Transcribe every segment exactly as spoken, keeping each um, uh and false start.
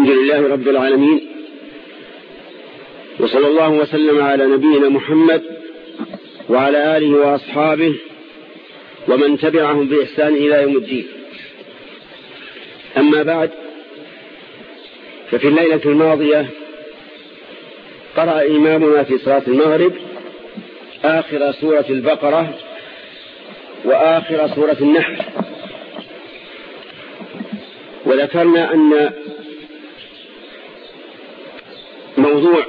الحمد لله رب العالمين، وصلى الله وسلم على نبينا محمد وعلى آله وأصحابه ومن تبعهم بإحسان إلى يوم الدين. أما بعد، ففي الليلة الماضية قرأ إمامنا في صلاة المغرب آخر سورة البقرة وآخر سورة النحل، وذكرنا أن موضوع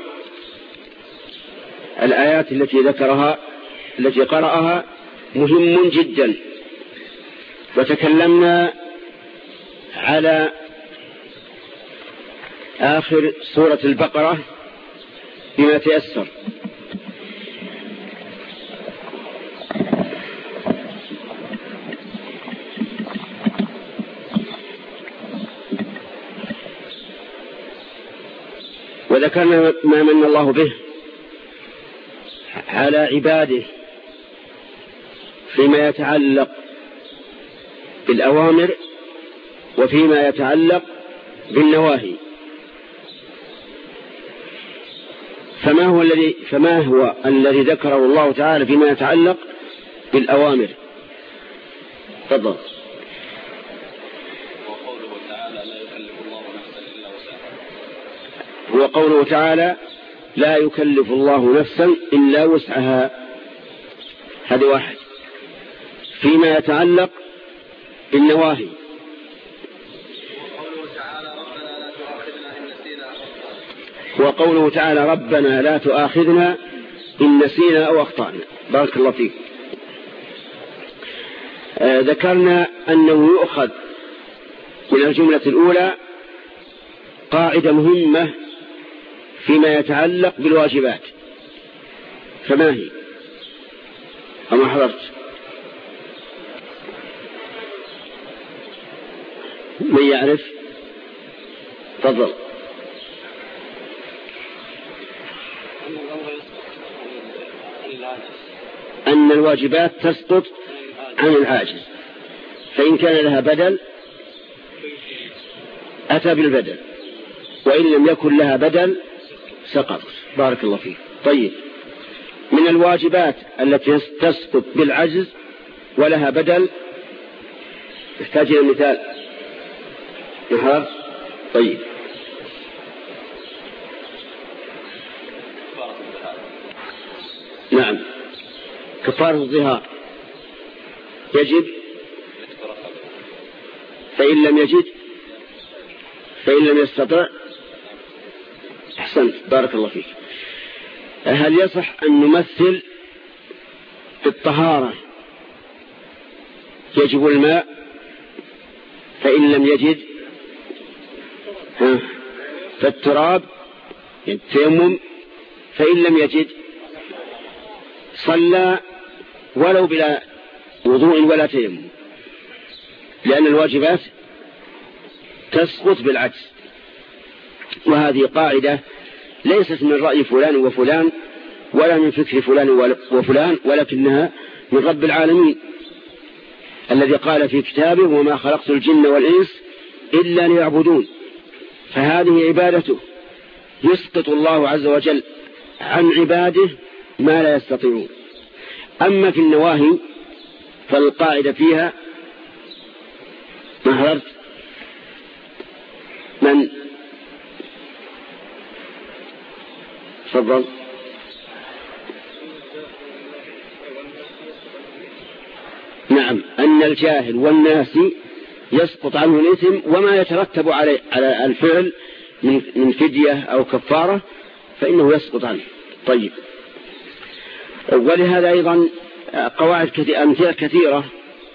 الآيات التي ذكرها التي قرأها مهم جدا، وتكلمنا على آخر سورة البقرة بما تيسر. وذكرنا ما من الله به على عباده فيما يتعلق بالأوامر وفيما يتعلق بالنواهي. فما هو الذي فما هو الذي ذكره الله تعالى فيما يتعلق بالأوامر؟ تفضل. هو قوله تعالى لا يكلف الله نفسا إلا وسعها، هذا واحد. فيما يتعلق بالنواهي هو قوله تعالى ربنا لا تؤاخذنا إن نسينا أو أخطأنا. بارك الله فيك. آه ذكرنا أنه يؤخذ من الجملة الأولى قاعدة مهمة فيما يتعلق بالواجبات. فما هي؟ أما حضرت من يعرف؟ تفضل. أن الواجبات تسقط عن العاجز، فإن كان لها بدل أتى بالبدل، وإن لم يكن لها بدل سقط. بارك الله فيك. طيب، من الواجبات التي تسقط بالعجز ولها بدل يحتاج إلى مثال. نهار. طيب، نعم، كفارة الظهار يجب، فإن لم يجد فإن لم يستطع. أحسنت، بارك الله فيك. هل يصح أن نمثل بالطهارة يجب الماء فإن لم يجد ها فالتراب التيمم، فإن لم يجد صلى ولو بلا وضوء ولا تيمم، لأن الواجبات تسقط بالعجز. وهذه قاعدة ليست من رأي فلان وفلان ولا من فكر فلان وفلان، ولكنها من رب العالمين الذي قال في كتابه وما خلقت الجن والإنس إلا ليعبدون. فهذه عبادته، يسقط الله عز وجل عن عباده ما لا يستطيعون. أما في النواهي فالقاعدة فيها ما حضرت من تفضل. نعم، أن الجاهل والناس يسقط عنه الإثم وما يترتب على على الفعل من فدية أو كفارة فإنه يسقط عنه. طيب، ولهذا أيضا قواعد كثيرة أمثلة كثيرة.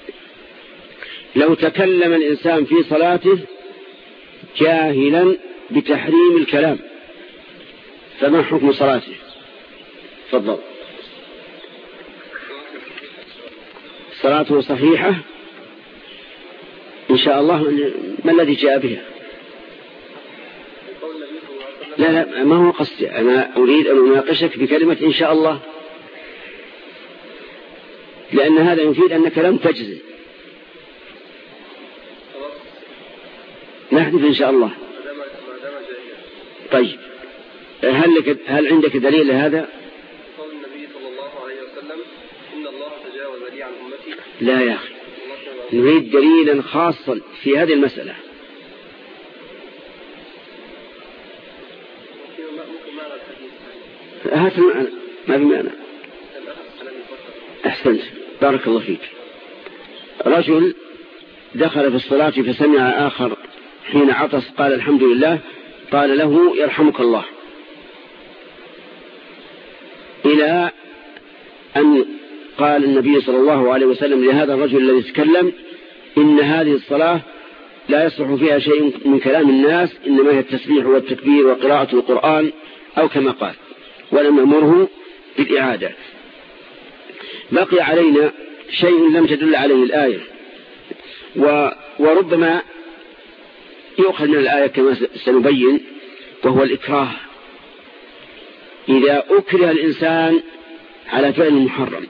لو تكلم الإنسان في صلاته جاهلا بتحريم الكلام فما حكم صلاته؟ تفضل. صلاته صحيحة إن شاء الله. ما الذي جاء بها؟ لا لا، ما هو قصدي، أنا أريد أن أناقشك بكلمة إن شاء الله، لأن هذا يفيد أنك لم تجزي. نحدث إن شاء الله. طيب هل, لك هل عندك دليل لهذا؟ قول النبي صلى الله عليه وسلم إن الله تجاوز لي عن أمتي. لا يا أخي، نريد دليلا خاصا في هذه المسألة. هات المعنى، ما في معنى. أحسنت، بارك الله فيك. رجل دخل في الصلاة فسمع آخر حين عطس قال الحمد لله، قال له يرحمك الله، إلى أن قال النبي صلى الله عليه وسلم لهذا الرجل الذي تكلم إن هذه الصلاة لا يصلح فيها شيء من كلام الناس، إنما هي التسبيح والتكبير وقراءة القرآن أو كما قال، ولم يأمره بالإعادة. بقي علينا شيء لم تدل عليه الآية، وربما يؤخذ من الآية كما سنبين، وهو الإكراه. إذا أكره الإنسان على فعل محرم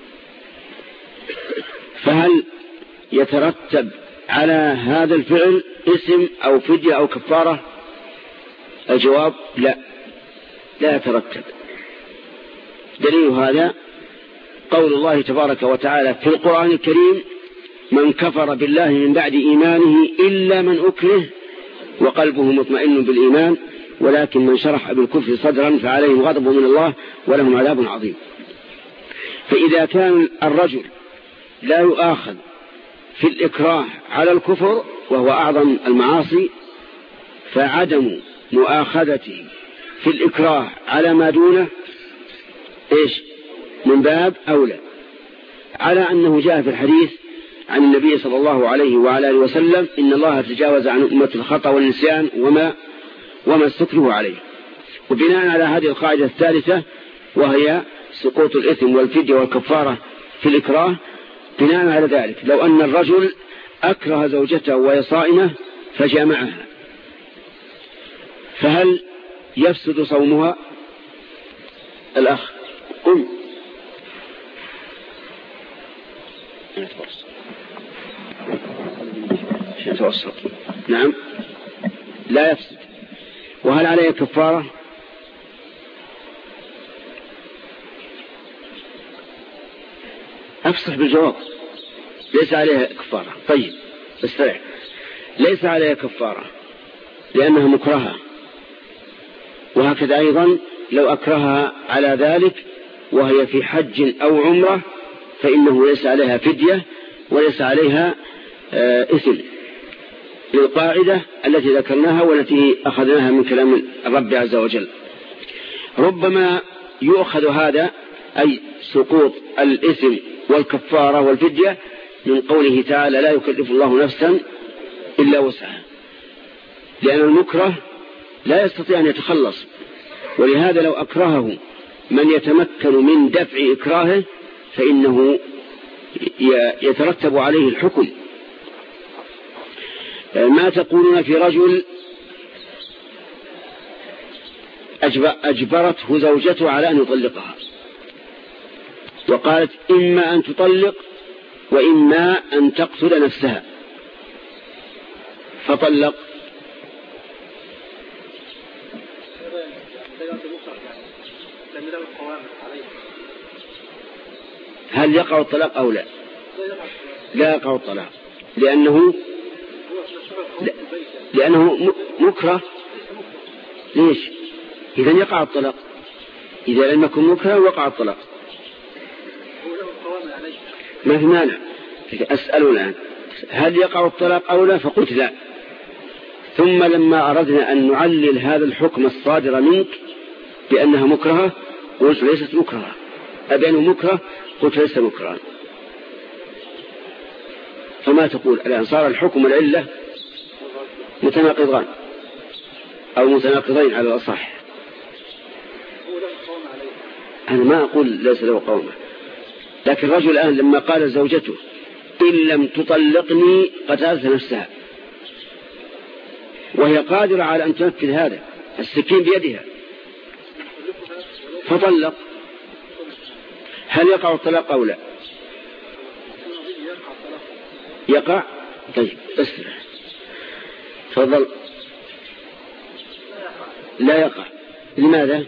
فهل يترتب على هذا الفعل اسم أو فدية أو كفارة؟ الجواب لا، لا يترتب. دليل هذا قول الله تبارك وتعالى في القرآن الكريم: من كفر بالله من بعد إيمانه إلا من أكره وقلبه مطمئن بالإيمان ولكن من شرح بالكفر صدرا فعليهم غضب من الله ولهم عذاب عظيم. فإذا كان الرجل لا يؤاخذ في الإكراه على الكفر وهو أعظم المعاصي، فعدم مؤاخذته في الإكراه على ما دونه إيش من باب أولى، على أنه جاء في الحديث عن النبي صلى الله عليه وعلى آله وسلم: إن الله تجاوز عن أمة الخطأ والنسيان وما وما استكره عليه. وبناء على هذه القاعدة الثالثة وهي سقوط الإثم والفدية والكفارة في الإكراه، بناء على ذلك لو أن الرجل أكره زوجته وهي صائمة فجامعها، فهل يفسد صومها؟ الأخ قل. توسط. نعم لا يفسد. وهل عليه كفارة؟ أفصح بالجواب. ليس عليها كفارة. طيب استريح. ليس عليها كفارة لأنها مكرهة، وهكذا أيضا لو أكرهها على ذلك وهي في حج أو عمرة فإنه ليس عليها فدية وليس عليها إثم، للقاعدة التي ذكرناها والتي أخذناها من كلام الرب عز وجل. ربما يؤخذ هذا أي سقوط الإثم والكفارة والفدية من قوله تعالى: لا يكلف الله نفسا إلا وسعها، لأن المكره لا يستطيع أن يتخلص، ولهذا لو أكرهه من يتمكن من دفع إكراهه فإنه يترتب عليه الحكم. ما تقولون في رجل أجبرته زوجته على أن يطلقها وقالت: إما أن تطلق وإما أن تقتل نفسها، فطلق، هل يقع الطلاق أو لا؟ لا يقع الطلاق، لأنه لأنه مكره. ليش؟ إذا يقع الطلاق. إذا لم يكن مكره وقع الطلاق ما في مانع. أسأل الآن هل يقع الطلاق أو لا؟ فقلت لا. ثم لما أردنا أن نعلل هذا الحكم الصادر منك بأنها مكرهة قلت ليست مكرهة، أبينه مكره قلت ليس مكرها. فما تقول الآن؟ صار الحكم والعلة متناقضان أو متناقضين على الأصح. أنا ما أقول ليس له قومة، لكن الرجل الآن لما قال زوجته: إن لم تطلقني قتلت نفسها، وهي قادرة على أن تنفذ هذا، السكين بيدها، فطلق، هل يقع الطلاق أو لا؟ يقع. طيب اسرع، تفضل. لا يقع. لماذا؟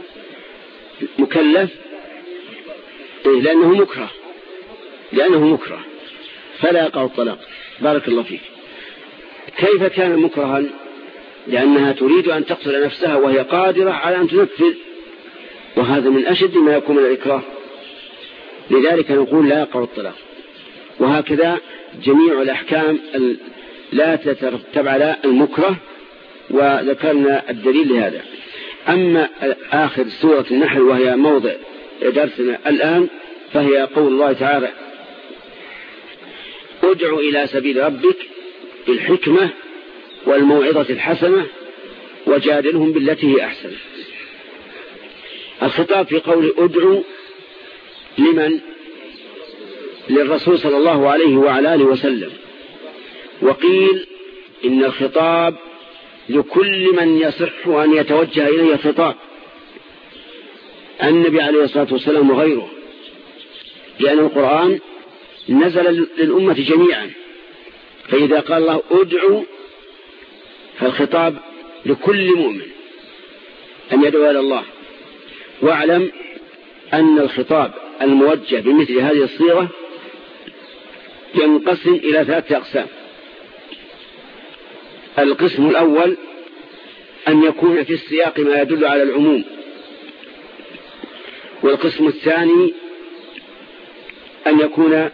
مكلف إيه؟ لأنه مكره لأنه مكره فلا يقع الطلاق. بارك الله فيك. كيف كان مكرها؟ لأنها تريد أن تقتل نفسها وهي قادرة على أن تنفذ، وهذا من أشد ما يكون من الإكراه، لذلك نقول لا يقع الطلاق. وهكذا جميع الأحكام لا تترتب على المكره، وذكرنا الدليل لهذا. أما آخر سورة النحل وهي موضع درسنا الآن فهي قول الله تعالى: ادع إلى سبيل ربك بالحكمة والموعظة الحسنة وجادلهم بالتي هي أحسن. الخطاب في قول ادعو لمن؟ للرسول صلى الله عليه وعلى آله وسلم. وقيل إن الخطاب لكل من يصح أن يتوجه إليه خطاب، النبي عليه الصلاة والسلام وغيره، لأن القرآن نزل للأمة جميعا. فإذا قال الله ادعو فالخطاب لكل مؤمن أن يدعو إلى الله. واعلم أن الخطاب الموجه بمثل هذه الصيغة ينقسم إلى ثلاثة أقسام. القسم الأول أن يكون في السياق ما يدل على العموم، والقسم الثاني أن يكون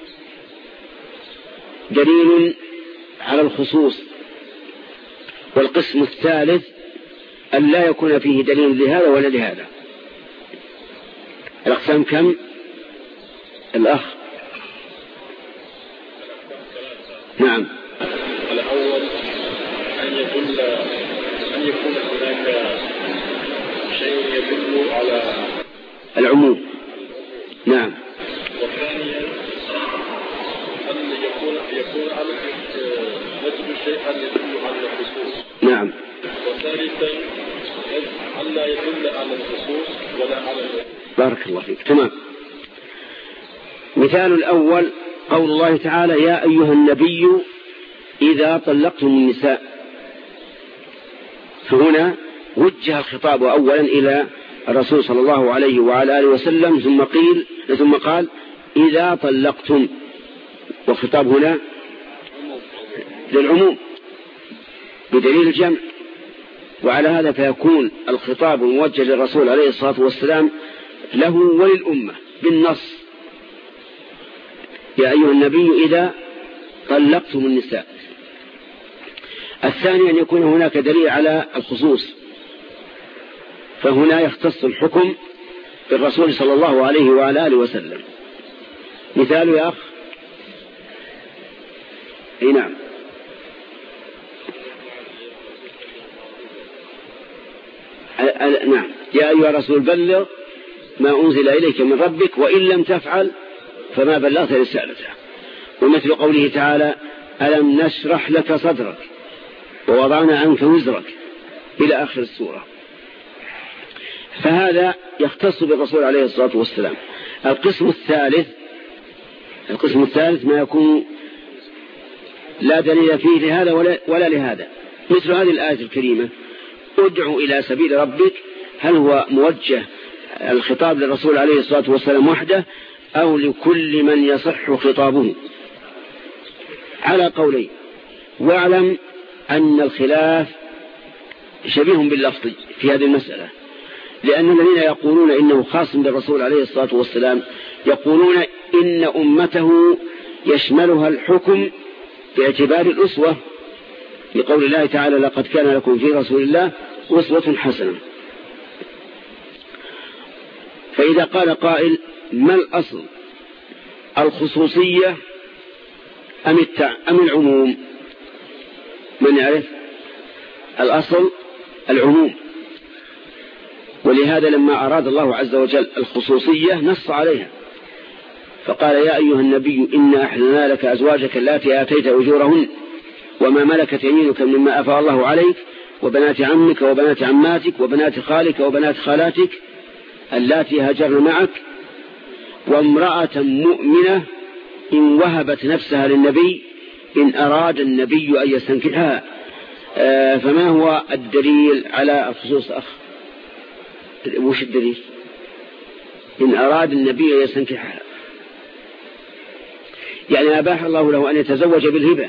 دليل على الخصوص، والقسم الثالث أن لا يكون فيه دليل لهذا ولا لهذا. الأقسام كم؟ الأخ نعم. الأول أن يدل أن يكون هناك شيء يدل على العموم. نعم. والثانيا أن يكون يكون على نجد شيئا يدل على الخصوص. نعم. وثالثا أن لا يدل على الخصوص ولا على العموم. بارك الله فيك. تمام. مثال الأول قول الله تعالى: يا أيها النبي إذا طلقتم النساء. فهنا وجه الخطاب أولا إلى الرسول صلى الله عليه وعلى آله وسلم، ثم قيل ثم قال إذا طلقتم، والخطاب هنا للعموم بدليل الجمع. وعلى هذا فيكون الخطاب موجه للرسول عليه الصلاة والسلام له وللأمة بالنص: يا أيها النبي إذا طلقتم النساء. الثاني أن يكون هناك دليل على الخصوص، فهنا يختص الحكم بالرسول صلى الله عليه وعلى آله وسلم. مثال يا أخ. اي نعم. نعم. يا أيها الرسول بلغ ما أنزل إليك من ربك وإن لم تفعل فما بلغت رسالته. ومثل قوله تعالى: ألم نشرح لك صدرك ووضعنا عنك وزرك، إلى آخر السورة. فهذا يختص بالرسول عليه الصلاة والسلام. القسم الثالث القسم الثالث ما يكون لا دليل فيه لهذا ولا, ولا لهذا، مثل هذه الآية الكريمة: ادعو إلى سبيل ربك. هل هو موجه الخطاب للرسول عليه الصلاة والسلام وحده أو لكل من يصح خطابه؟ على قولين. واعلم أن الخلاف شبيه باللفظ في هذه المسألة، لأن الذين يقولون إنه خاص بالرسول عليه الصلاة والسلام يقولون إن أمته يشملها الحكم باعتبار الأسوة، لقول الله تعالى: لقد كان لكم في رسول الله أسوة حسنة. فإذا قال قائل: ما الأصل، الخصوصية أم, التع... أم العموم؟ من يعرف؟ الأصل العموم. ولهذا لما أراد الله عز وجل الخصوصية نص عليها فقال: يا أيها النبي إنا أحللنا لك أزواجك اللاتي آتيت أجورهن وما ملكت يمينك مما أفاء الله عليك وبنات عمك وبنات عماتك وبنات خالك وبنات خالاتك اللاتي هاجرن معك وامرأة مؤمنة إن وهبت نفسها للنبي إن أراد النبي أن يستنكحها. آه فما هو الدليل على الخصوص أخ؟ وش الدليل؟ إن أراد النبي يستنكحها، يعني أباح الله له أن يتزوج بالهبة.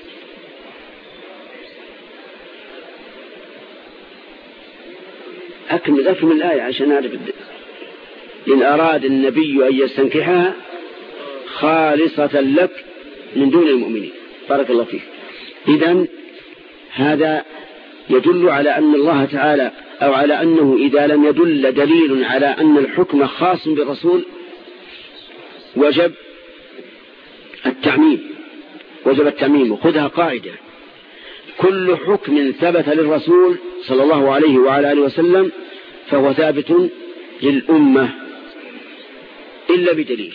أكمل أكمل الآية عشان أعرف الدليل. إن أراد النبي أن يستنكحها خالصة لك من دون المؤمنين. بارك الله فيك. إذن هذا يدل على أن الله تعالى، أو على أنه إذا لم يدل دليل على أن الحكم خاص بالرسول وجب التعميم، وجب التعميم. وخذها قاعدة: كل حكم ثبت للرسول صلى الله عليه وعلى آله وسلم فهو ثابت للأمة إلا بدليل.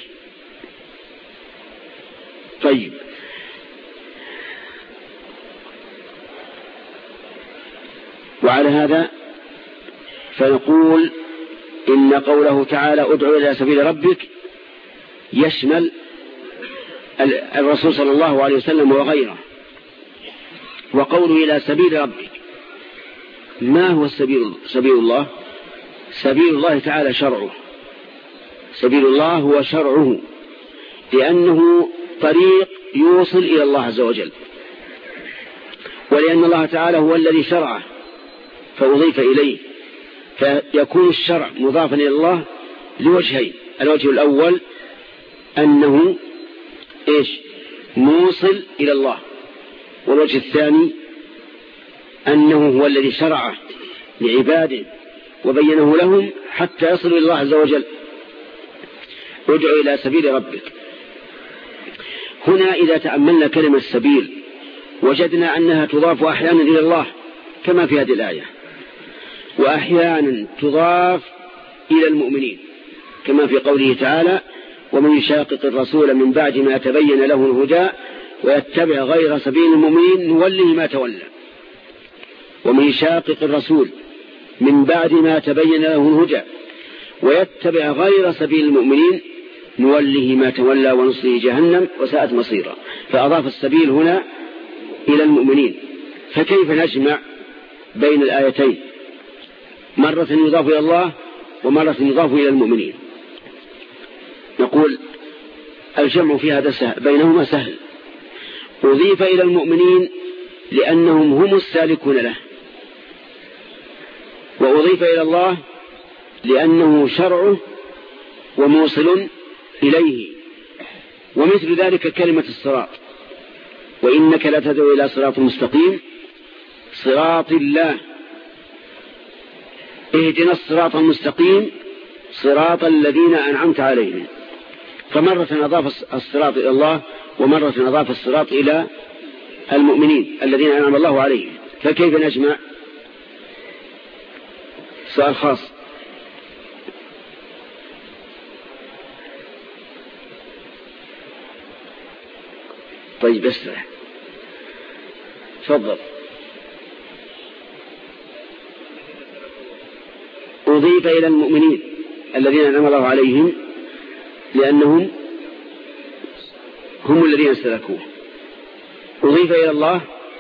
طيب، وعلى هذا فنقول إن قوله تعالى ادعو إلى سبيل ربك يشمل الرسول صلى الله عليه وسلم وغيره. وقوله إلى سبيل ربك، ما هو السبيل؟ سبيل الله، سبيل الله تعالى شرعه. سبيل الله هو شرعه، لأنه طريق يوصل إلى الله عز وجل، ولأن الله تعالى هو الذي شرعه فأضيف إليه، فيكون الشرع مضافا إلى الله لوجهين: الوجه الأول أنه إيش؟ موصل إلى الله، والوجه الثاني أنه هو الذي شرعه لعباده وبينه لهم حتى يصلوا إلى الله عز وجل. ادعو إلى سبيل ربك. هنا إذا تأملنا كلمة السبيل وجدنا أنها تضاف أحيانا إلى الله كما في هذه الآية، وأحيانا تضاف إلى المؤمنين كما في قوله تعالى: ومن يشاقق الرسول من بعد ما تبين له الهدى ويتبع غير سبيل المؤمنين نوله ما تولى. ومن يشاقق الرسول من بعد ما تبين له الهدى ويتبع غير سبيل المؤمنين نوله ما تولى ونصله جهنم وساءت مصيرا. فأضاف السبيل هنا إلى المؤمنين. فكيف نجمع بين الآيتين؟ مرة يضاف إلى الله ومرة يضاف إلى المؤمنين. نقول الجمع في هذا سهل، بينهما سهل. أضيف إلى المؤمنين لأنهم هم السالكون له، وأضيف إلى الله لأنه شرعه وموصل إليه. ومثل ذلك كلمة الصراط: وإنك لتدعو إلى صراط مستقيم صراط الله، اهدنا الصراط المستقيم صراط الذين أنعمت عليهم. فمرة أضاف الصراط إلى الله ومرة أضاف الصراط إلى المؤمنين الذين أنعم الله عليهم. فكيف نجمع؟ سؤال خاص. طيب اسرع، تفضل. أضيف إلى المؤمنين الذين أنعم الله عليهم لأنهم هم الذين سلكوه. أضيف إلى الله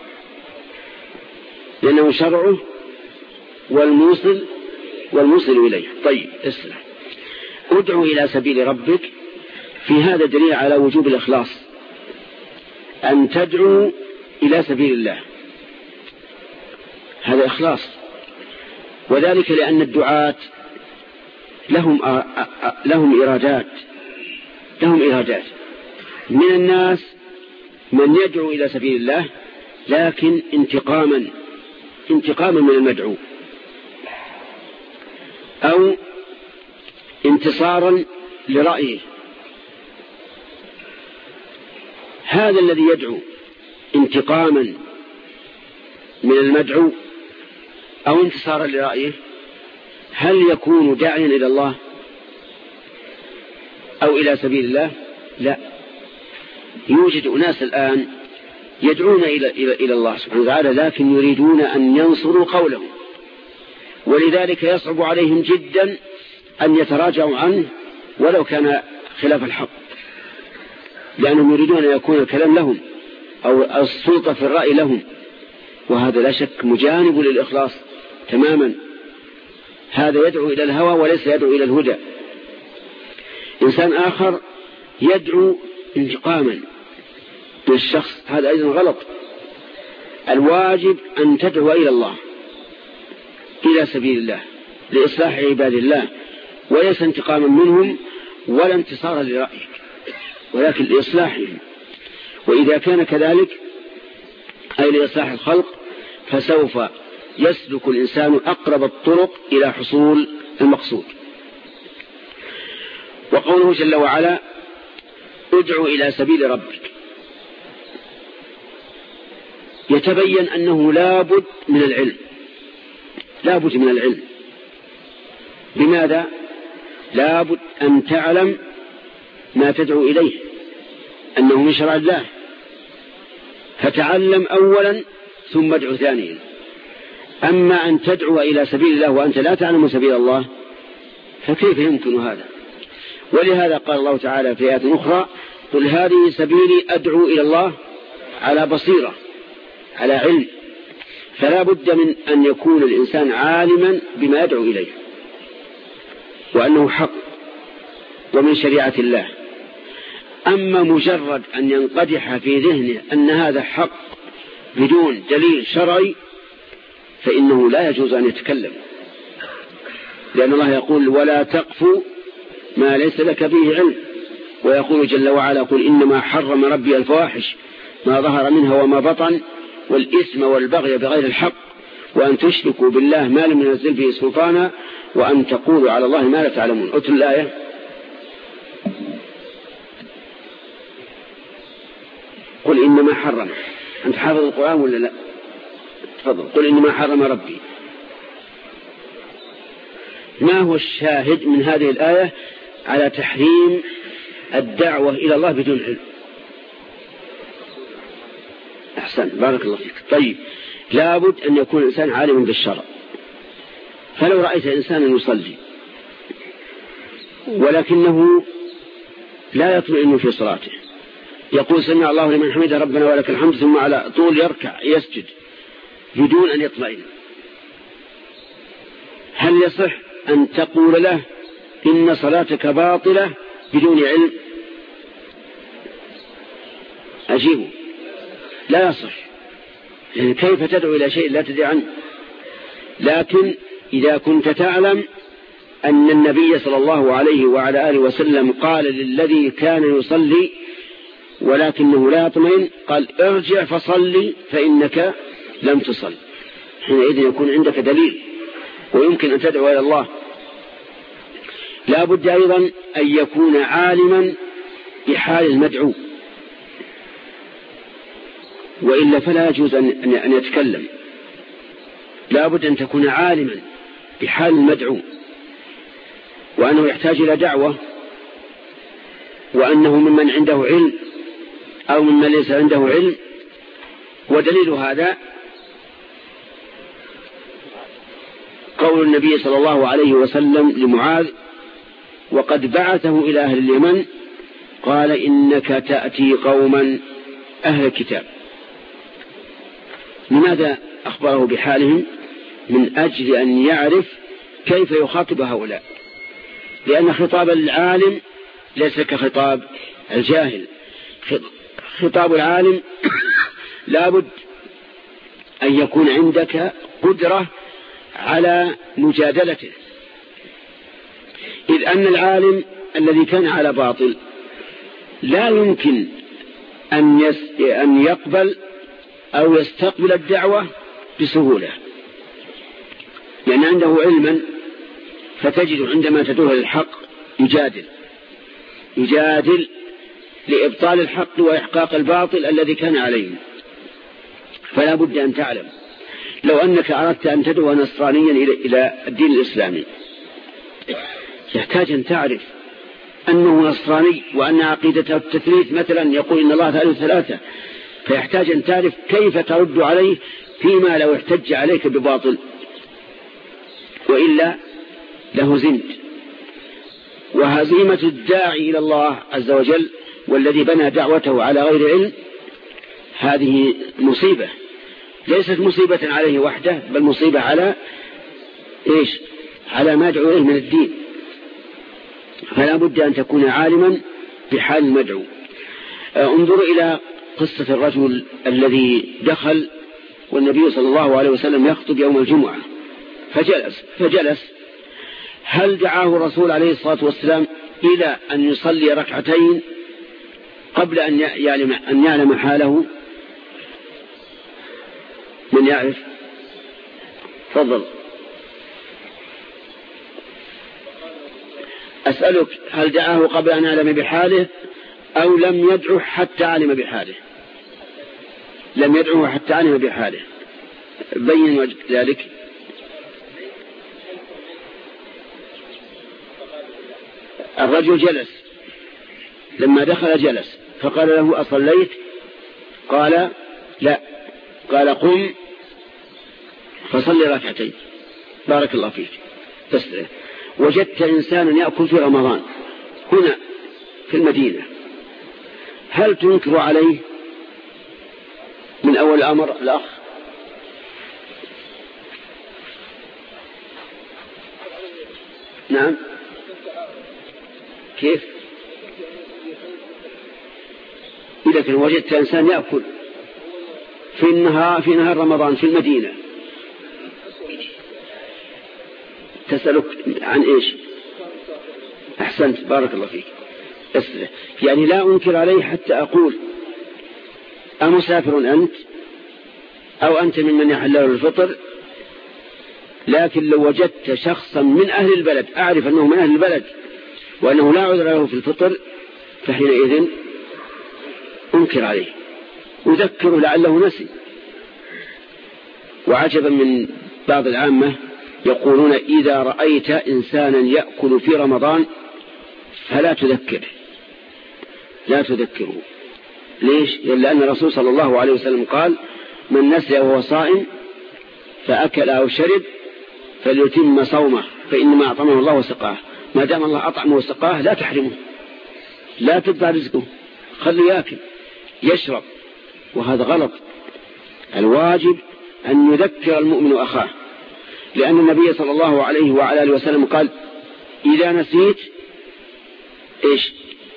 لأنه شرعه والموصل والموصل إليه. طيب اسرع. ادعو إلى سبيل ربك، في هذا دليل على وجوب الإخلاص، أن تدعو إلى سبيل الله، هذا إخلاص. وذلك لأن الدعاة لهم لهم إرادات لهم إرادات من الناس من يدعو إلى سبيل الله لكن انتقاما انتقاما من المدعو، أو انتصارا لرأيه. هذا الذي يدعو انتقاما من المدعو أو انتصارا لرأيه، هل يكون داعيا إلى الله أو إلى سبيل الله؟ لا. يوجد أناس الآن يدعون إلى, إلى, إلى الله سبحانه وتعالى لكن يريدون أن ينصروا قوله، ولذلك يصعب عليهم جدا أن يتراجعوا عنه ولو كان خلاف الحق، لأنهم يريدون أن يكون الكلام لهم أو السلطة في الرأي لهم. وهذا لا شك مجانب للإخلاص تماما. هذا يدعو إلى الهوى وليس يدعو إلى الهدى. إنسان آخر يدعو انتقاما من الشخص، هذا أيضا غلط. الواجب أن تدعو إلى الله، إلى سبيل الله، لإصلاح عباد الله، وليس انتقاما منهم ولا انتصارا لرأيك، ولكن لإصلاحهم. وإذا كان كذلك أي لإصلاح الخلق فسوف يسلك الإنسان أقرب الطرق إلى حصول المقصود. وقوله جل وعلا ادعو إلى سبيل ربك، يتبين أنه لابد من العلم، لابد من العلم. لماذا؟ لابد أن تعلم ما تدعو إليه أنه من شرع الله، فتعلم أولا ثم ادعو ثانيا. أما أن تدعو إلى سبيل الله وأنت لا تعلم سبيل الله فكيف يمكن هذا؟ ولهذا قال الله تعالى في آيات أخرى قل هذه سبيلي أدعو إلى الله على بصيرة، على علم. فلا بد من أن يكون الإنسان عالما بما يدعو إليه وأنه حق ومن شريعة الله. أما مجرد أن ينقدح في ذهنه أن هذا حق بدون دليل شرعي فإنه لا يجوز أن يتكلم، لأن الله يقول ولا تقف ما ليس لك به علم، ويقول جل وعلا قل إنما حرم ربي الفواحش ما ظهر منها وما بطن والإثم والبغي بغير الحق وأن تشركوا بالله ما لم ينزل به سلطانا وأن تقولوا على الله ما لا تعلمون. أتل الآية. قل إنما حرم، أنت حافظ القرآن ولا لا؟ تفضل. قل إنما حرم ربي. ما هو الشاهد من هذه الآية على تحريم الدعوة إلى الله بدون علم؟ أحسن، بارك الله فيك. طيب، لابد أن يكون الإنسان عالما بالشرع. فلو رأيت إنسانا يصلي ولكنه لا يطمئن في صلاته، يقول سمع الله لمن حمده ربنا ولك الحمد، ثم على طول يركع يسجد بدون أن يطمئن، هل يصح أن تقول له إن صلاتك باطلة بدون علم؟ أجيبه لا يصح، يعني كيف تدعو إلى شيء لا تدري عنه؟ لكن إذا كنت تعلم أن النبي صلى الله عليه وعلى آله وسلم قال للذي كان يصلي ولكنه لا يطمئن قال ارجع فصلي فإنك لم تصل، حينئذ يكون عندك دليل ويمكن أن تدعو إلى الله. لا بد أيضا أن يكون عالما بحال المدعو، وإلا فلا يجوز أن يتكلم. لا بد أن تكون عالما بحال المدعو وأنه يحتاج إلى دعوة، وأنه ممن عنده علم أو ممن ليس عنده علم. ودليل هذا قول النبي صلى الله عليه وسلم لمعاذ وقد بعثه إلى أهل اليمن قال إنك تأتي قوما أهل الكتاب. لماذا أخبره بحالهم؟ من أجل أن يعرف كيف يخاطب هؤلاء، لأن خطاب العالم ليس كخطاب الجاهل. خطاب العالم لابد أن يكون عندك قدرة على مجادلته، إذ أن العالم الذي كان على باطل لا يمكن أن يقبل أو يستقبل الدعوة بسهولة، لأن عنده علما، فتجد عندما تدعو للحق يجادل يجادل لإبطال الحق وإحقاق الباطل الذي كان عليه. فلا بد أن تعلم لو أنك أردت أن تدعو نصرانيا إلى الدين الإسلامي يحتاج أن تعرف أنه نصراني وأن عقيدته التثليث مثلا يقول إن الله ثالث ثلاثة، فيحتاج أن تعرف كيف ترد عليه فيما لو احتج عليك بباطل، وإلا لهزمت. وهزيمة الداعي إلى الله عز وجل والذي بنى دعوته على غير علم هذه مصيبة، ليست مصيبة عليه وحده، بل مصيبة على إيش؟ على ما يدعو إليه من الدين. فلا بد أن تكون عالما بحال المدعو. انظروا إلى قصة الرجل الذي دخل والنبي صلى الله عليه وسلم يخطب يوم الجمعة فجلس فجلس هل دعاه الرسول عليه الصلاة والسلام إلى أن يصلي ركعتين قبل أن يعلم, أن يعلم حاله؟ من يعرف؟ تفضل. أسألك هل دعاه قبل أن يعلم بحاله أو لم يدعه حتى علم بحاله؟ لم يدعه حتى علم بحاله. بين وجه ذلك. الرجل جلس، لما دخل جلس فقال له أصليت؟ قال لا. قال قم فصلي ركعتين. بارك الله فيك. تسلم. وجدت إنسانا يأكل في رمضان هنا في المدينة، هل تنكر عليه من أول الأمر؟ الأخ نعم. كيف؟ إذا كان وجدت إنسان يأكل في النهار في نهار رمضان في المدينة، تسألك عن إيش؟ أحسنت بارك الله فيك. يعني لا أنكر عليه حتى أقول أمسافر أنت أو أنت ممن يحل له الفطر، لكن لو وجدت شخصا من أهل البلد أعرف أنه من أهل البلد وأنه لا عذر له في الفطر فحينئذ أنكر عليه أذكره لعله نسي. وعجبا من بعض العامة يقولون إذا رأيت إنسانا يأكل في رمضان فلا تذكره، لا تذكره. ليش؟ لأن الرسول صلى الله عليه وسلم قال من نسي وهو صائم فأكل أو شرب فليتم صومه فإنما أطعمه الله وسقاه. ما دام الله أطعمه وسقاه لا تحرمه، لا تبدأ رزقه، خليه يأكل يشرب. وهذا غلط. الواجب أن يذكر المؤمن أخاه، لأن النبي صلى الله عليه وعلى آله وسلم قال إذا نسيت إيش؟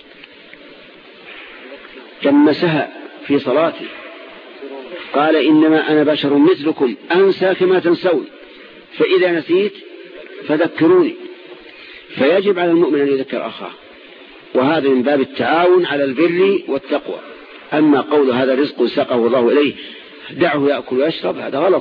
تمسها في صلاتي. قال إنما أنا بشر مثلكم أنسى كما تنسون فإذا نسيت فذكروني. فيجب على المؤمن أن يذكر أخاه، وهذا من باب التعاون على البر والتقوى. أما قول هذا رزق ساقه الله إليه دعه يأكل ويشرب هذا غلط.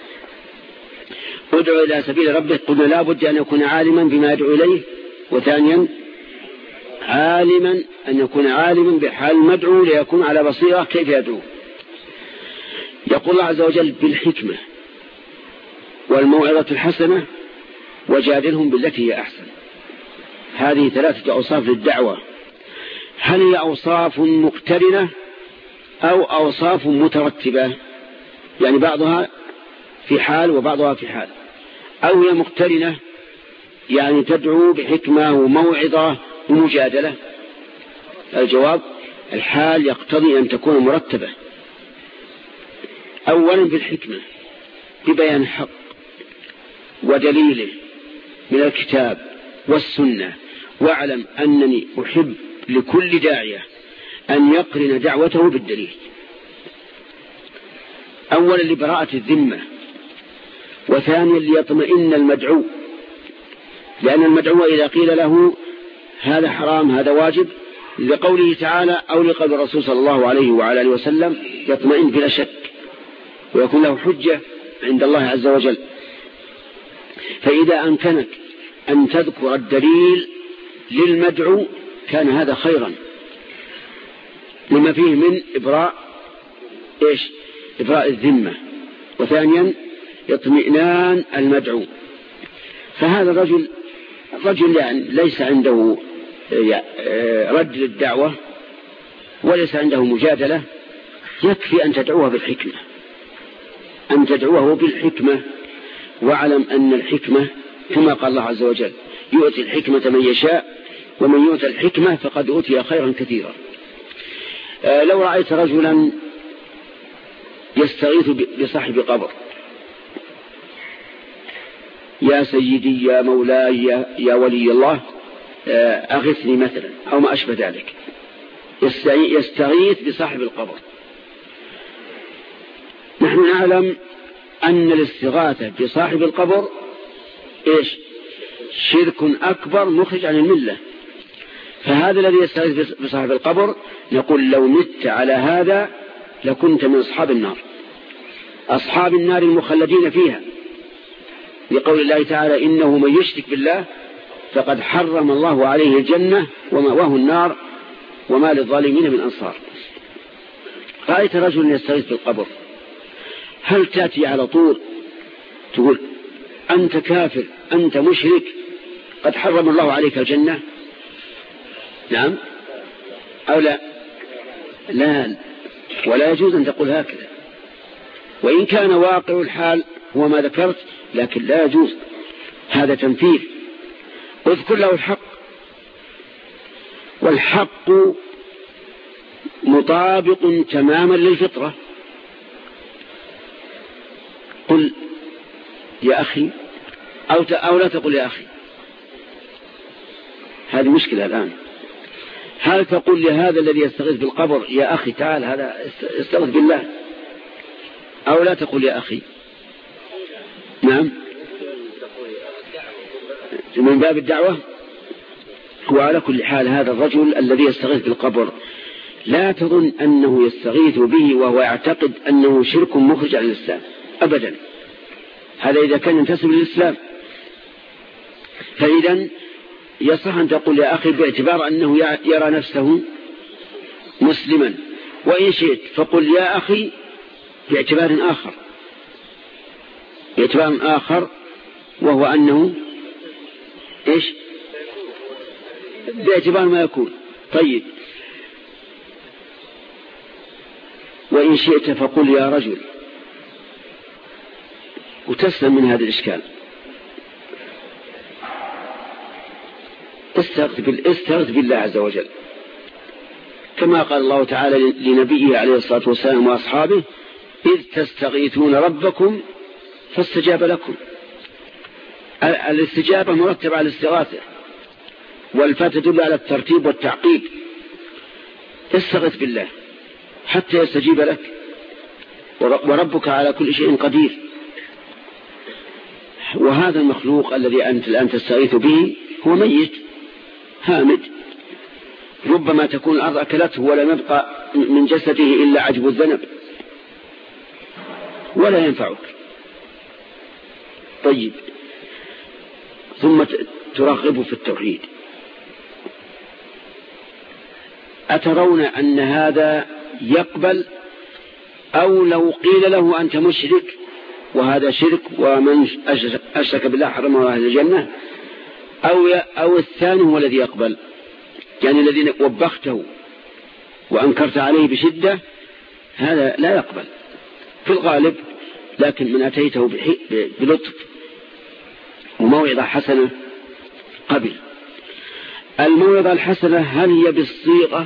ادعو إلى سبيل ربك قلنا لا بد أن يكون عالما بما يدعو إليه، وثانيا عالما أن يكون عالما بحال المدعو ليكون على بصيرة كيف يدعو. يقول الله عز وجل بالحكمة والموعظة الحسنة وجادلهم بالتي هي أحسن. هذه ثلاثة أوصاف للدعوة. هل هي أوصاف مقترنة أو أوصاف مترتبة؟ يعني بعضها في حال وبعضها في حال، أو هي مقترنة يعني تدعو بحكمة وموعظة ومجادلة؟ الجواب الحال يقتضي أن تكون مرتبة. أولا بالحكمة ببيان الحق ودليله من الكتاب والسنة. واعلم أنني أحب لكل داعية أن يقرن دعوته بالدليل. أولا لبراءة الذمة، وثانيا ليطمئن المدعو، لأن المدعو إذا قيل له هذا حرام هذا واجب لقوله تعالى أو لقول الرسول صلى الله عليه وعلى آله وسلم يطمئن بلا شك ويكون له حجة عند الله عز وجل. فإذا أمكنك أن تذكر الدليل للمدعو كان هذا خيرا لما فيه من إبراء إيش؟ إبراء الذمة، وثانيا اطمئنان المدعو. فهذا الرجل رجل يعني ليس عنده رد للدعوة وليس عنده مجادلة، يكفي أن تدعوه بالحكمة، أن تدعوه بالحكمة. واعلم أن الحكمة كما قال الله عز وجل يؤتي الحكمة من يشاء ومن يؤتى الحكمة فقد أوتي خيرا كثيرا. لو رأيت رجلا يستغيث بصاحب قبر، يا سيدي يا مولاي يا, يا ولي الله أغثني مثلا أو ما أشبه ذلك، يستغيث بصاحب القبر. نحن نعلم أن الاستغاثة بصاحب القبر إيش؟ شرك أكبر مخرج عن الملة. فهذا الذي يستغيث بصاحب القبر نقول لو مت على هذا لكنت من أصحاب النار، أصحاب النار المخلدين فيها، لقول الله تعالى إنه من يشرك بالله فقد حرم الله عليه الجنة ومأواه النار وما للظالمين من أنصار. رأيت رجل يستغيث بالقبر، هل تأتي على طول تقول أنت كافر أنت مشرك قد حرم الله عليك الجنة؟ نعم أو لا؟ لا، ولا يجوز أن تقول هكذا، وإن كان واقع الحال هو ما ذكرت، لكن لا يجوز، هذا تنفير. اذكر له الحق، والحق مطابق تماما للفطرة. قل يا أخي أو, أو لا تقول يا أخي، هذه مشكلة الآن. هل تقول لهذا الذي يستغيث بالقبر يا أخي تعال هذا استغيث بالله، أو لا تقول يا أخي؟ نعم، من باب الدعوة. وعلى كل حال هذا الرجل الذي يستغيث بالقبر لا تظن أنه يستغيث به وهو يعتقد أنه شرك مخرج عن الإسلام أبدا، هذا إذا كان ينتسب للإسلام. فإذا يصح أن تقول يا أخي باعتبار أنه يرى نفسه مسلما، وإن شئت فقل يا أخي باعتبار آخر، باعتبار آخر وهو أنه إيش؟ باعتبار ما يكون. طيب، وإن شئت فقل يا رجل، وتسلم من هذا الإشكال. استغث بالله عز وجل، كما قال الله تعالى لنبيه عليه الصلاة والسلام وأصحابه إذ تستغيثون ربكم فاستجاب لكم. الاستجابة مرتبة على الاستغاثة، والفاء تدل على الترتيب والتعقيب. استغث بالله حتى يستجيب لك، وربك على كل شيء قدير. وهذا المخلوق الذي أنت الآن تستغيث به هو ميت هامد، ربما تكون الأرض أكلته ولم يبقى من جسده إلا عجب الذنب ولا ينفعك. طيب، ثم ترغب في التوحيد. أترون أن هذا يقبل؟ أو لو قيل له أنت مشرك وهذا شرك ومن أشرك بالله حرمه أهل الجنة، أو, أو الثاني هو الذي يقبل، يعني الذي وبخته وأنكرت عليه بشدة هذا لا يقبل في الغالب. لكن من أتيته بلطف وموعظة حسنة قبل. الموعظة الحسنة هل هي بالصيغة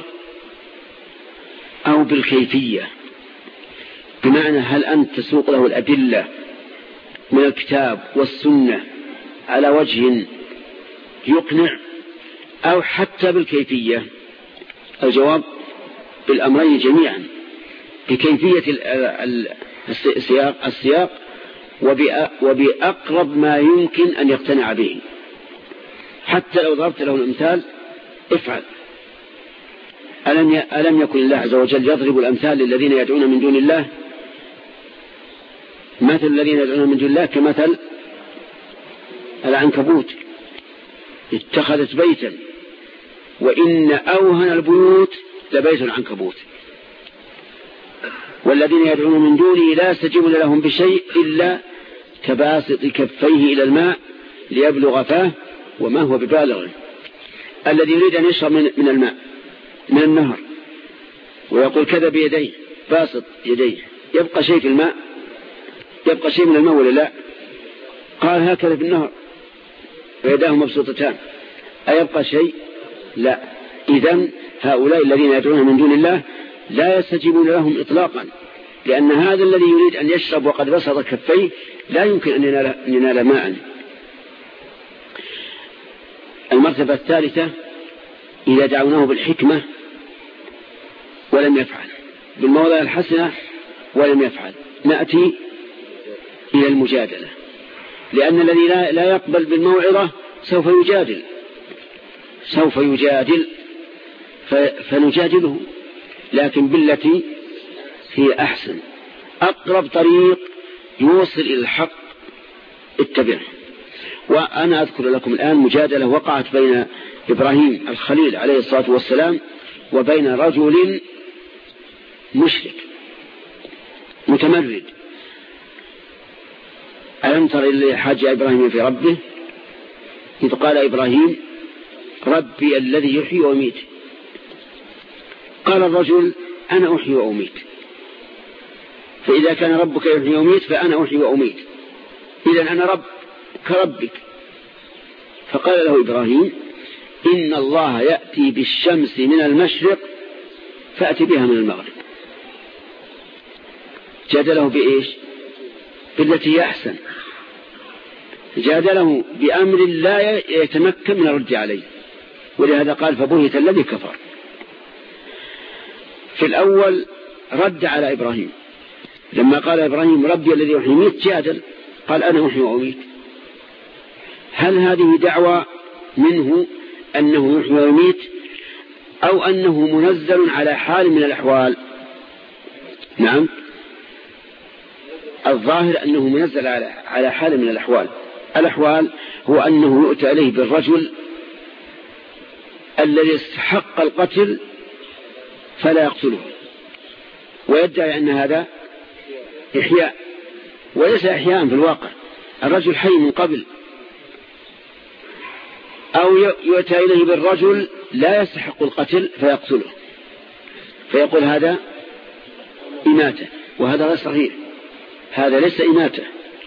أو بالكيفية؟ بمعنى هل أنت تسوق له الأدلة من الكتاب والسنة على وجه يقنع، أو حتى بالكيفية؟ الجواب بالأمرين جميعا، بكيفية السياق, السياق وبأقرب ما يمكن أن يقتنع به. حتى لو ضربت له الأمثال افعل. ألم, ألم يكن الله عز وجل يضرب الأمثال للذين يدعون من دون الله؟ مثل الذين يدعون من دون الله كمثل العنكبوت اتخذت بيتا وإن أوهن البيوت لبيت العنكبوت. والذين يدعون من دونه لا يستجيبون لهم بشيء إلا كباسط كفيه إلى الماء ليبلغ فاه وما هو ببالغ. الذي يريد أن يشرب من الماء من النهر ويقول كذا بيديه باسط يديه، يبقى شيء في الماء؟ يبقى شيء من الماء ولا لا؟ قال هكذا في النهر ويداه مبسوطتان، أيبقى شيء؟ لا. إذن هؤلاء الذين يدعون من دون الله لا يستجيبون لهم إطلاقا، لأن هذا الذي يريد أن يشرب وقد بسط كفيه لا يمكن أن ينال, أن ينال ماء. المرتبة الثالثة إذا دعوناه بالحكمة ولم يفعل، بالموضع الحسنة ولم يفعل، نأتي إلى المجادلة، لأن الذي لا, لا يقبل بالموعظة سوف يجادل سوف يجادل فنجادله، لكن بالتي هي أحسن، أقرب طريق يوصل إلى الحق اتبعه. وأنا أذكر لكم الآن مجادلة وقعت بين إبراهيم الخليل عليه الصلاة والسلام وبين رجل مشرك متمرد. ألم تر إلى حاج إبراهيم في ربه إذ قال إبراهيم ربي الذي يحيي ويميت. قال الرجل أنا أحيي وأميت، فإذا كان ربك يحيي ويميت فأنا أحيي وأميت، إذن أنا رب كربك. فقال له إبراهيم إن الله يأتي بالشمس من المشرق فأتي بها من المغرب. جادله بإيش؟ بالتي يحسن، جادله بأمر لا يتمكن من الرد عليه، ولهذا قال فبهت الذي كفر. في الأول رد على إبراهيم لما قال إبراهيم ربي الذي يحيي ويميت، جادل قال أنا أحيي وأميت. هل هذه دعوة منه أنه يحيي ويميت أو أنه منزل على حال من الأحوال؟ نعم، الظاهر أنه منزل على حال من الأحوال. الأحوال هو أنه يؤتى إليه بالرجل الذي استحق القتل فلا يقتله، ويدعي أن هذا إحياء، وليس إحياء في الواقع، الرجل حي من قبل. أو يؤتى إليه بالرجل لا يستحق القتل فيقتله، فيقول هذا إماتة، وهذا غير صحيح، هذا ليس إماتة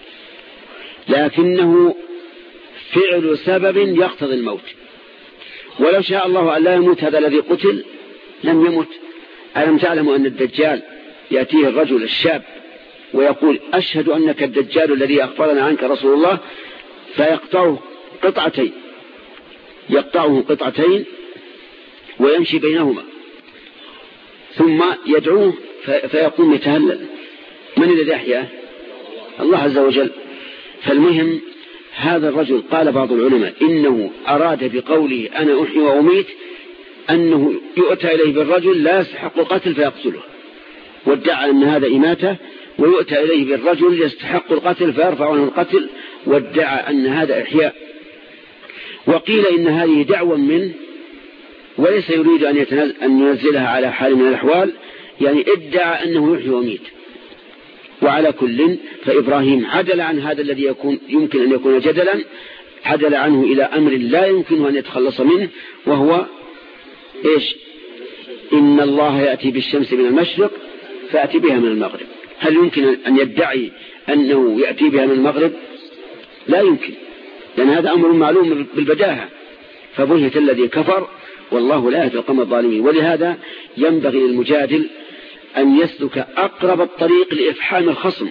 لكنه فعل سبب يقتضي الموت. ولو شاء الله أن لا يموت هذا الذي قتل لم يمت. ألم تعلموا أن الدجال يأتيه الرجل الشاب ويقول أشهد أنك الدجال الذي أخبرنا عنك رسول الله، فيقطعه قطعتين يقطعه قطعتين ويمشي بينهما ثم يدعوه فيقوم يتهلل. من الذي أحياه؟ الله عز وجل. فالمهم هذا الرجل قال بعض العلماء إنه أراد بقوله أنا أحيي وأميت أنه يؤتى إليه بالرجل لا يستحق القتل فيقتله، وادعى أن هذا إماتة، ويؤتى إليه بالرجل يستحق القتل فيرفع عنه القتل، وادعى أن هذا إحياء. وقيل إن هذه دعوة منه وليس يريد أن ينزلها على حال من الأحوال، يعني ادعى أنه يحيي ويميت. وعلى كل فإبراهيم عدل عن هذا الذي يكون يمكن أن يكون جدلا، عدل عنه إلى أمر لا يمكن أن يتخلص منه، وهو إيش؟ إن الله يأتي بالشمس من المشرق فأتي بها من المغرب. هل يمكن أن يدعي أنه يأتي بها من المغرب؟ لا يمكن، لأن هذا أمر معلوم بالبداهة. فبهت الذي كفر والله لا يهدي القوم الظالمين. ولهذا ينبغي للمجادل أن يسلك أقرب الطريق لإفحام الخصم،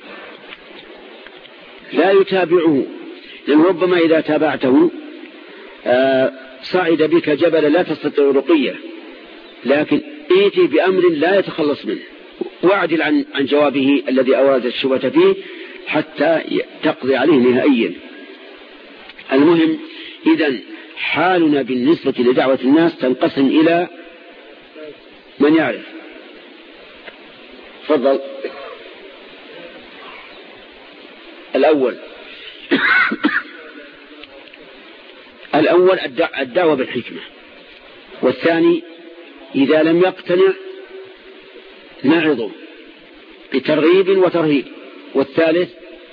لا يتابعه، لأن ربما إذا تابعته صعد بك جبل لا تستطيع رقية، لكن ائتي بأمر لا يتخلص منه، واعدل عن عن جوابه الذي أورد الشبهة فيه حتى تقضي عليه نهائيا. المهم إذن حالنا بالنسبة لدعوة الناس تنقسم إلى من يعرف. تفضل. الأول الأول الدعوة بالحكمة، والثاني إذا لم يقتنع نعظه بترغيب وترهيب، والثالث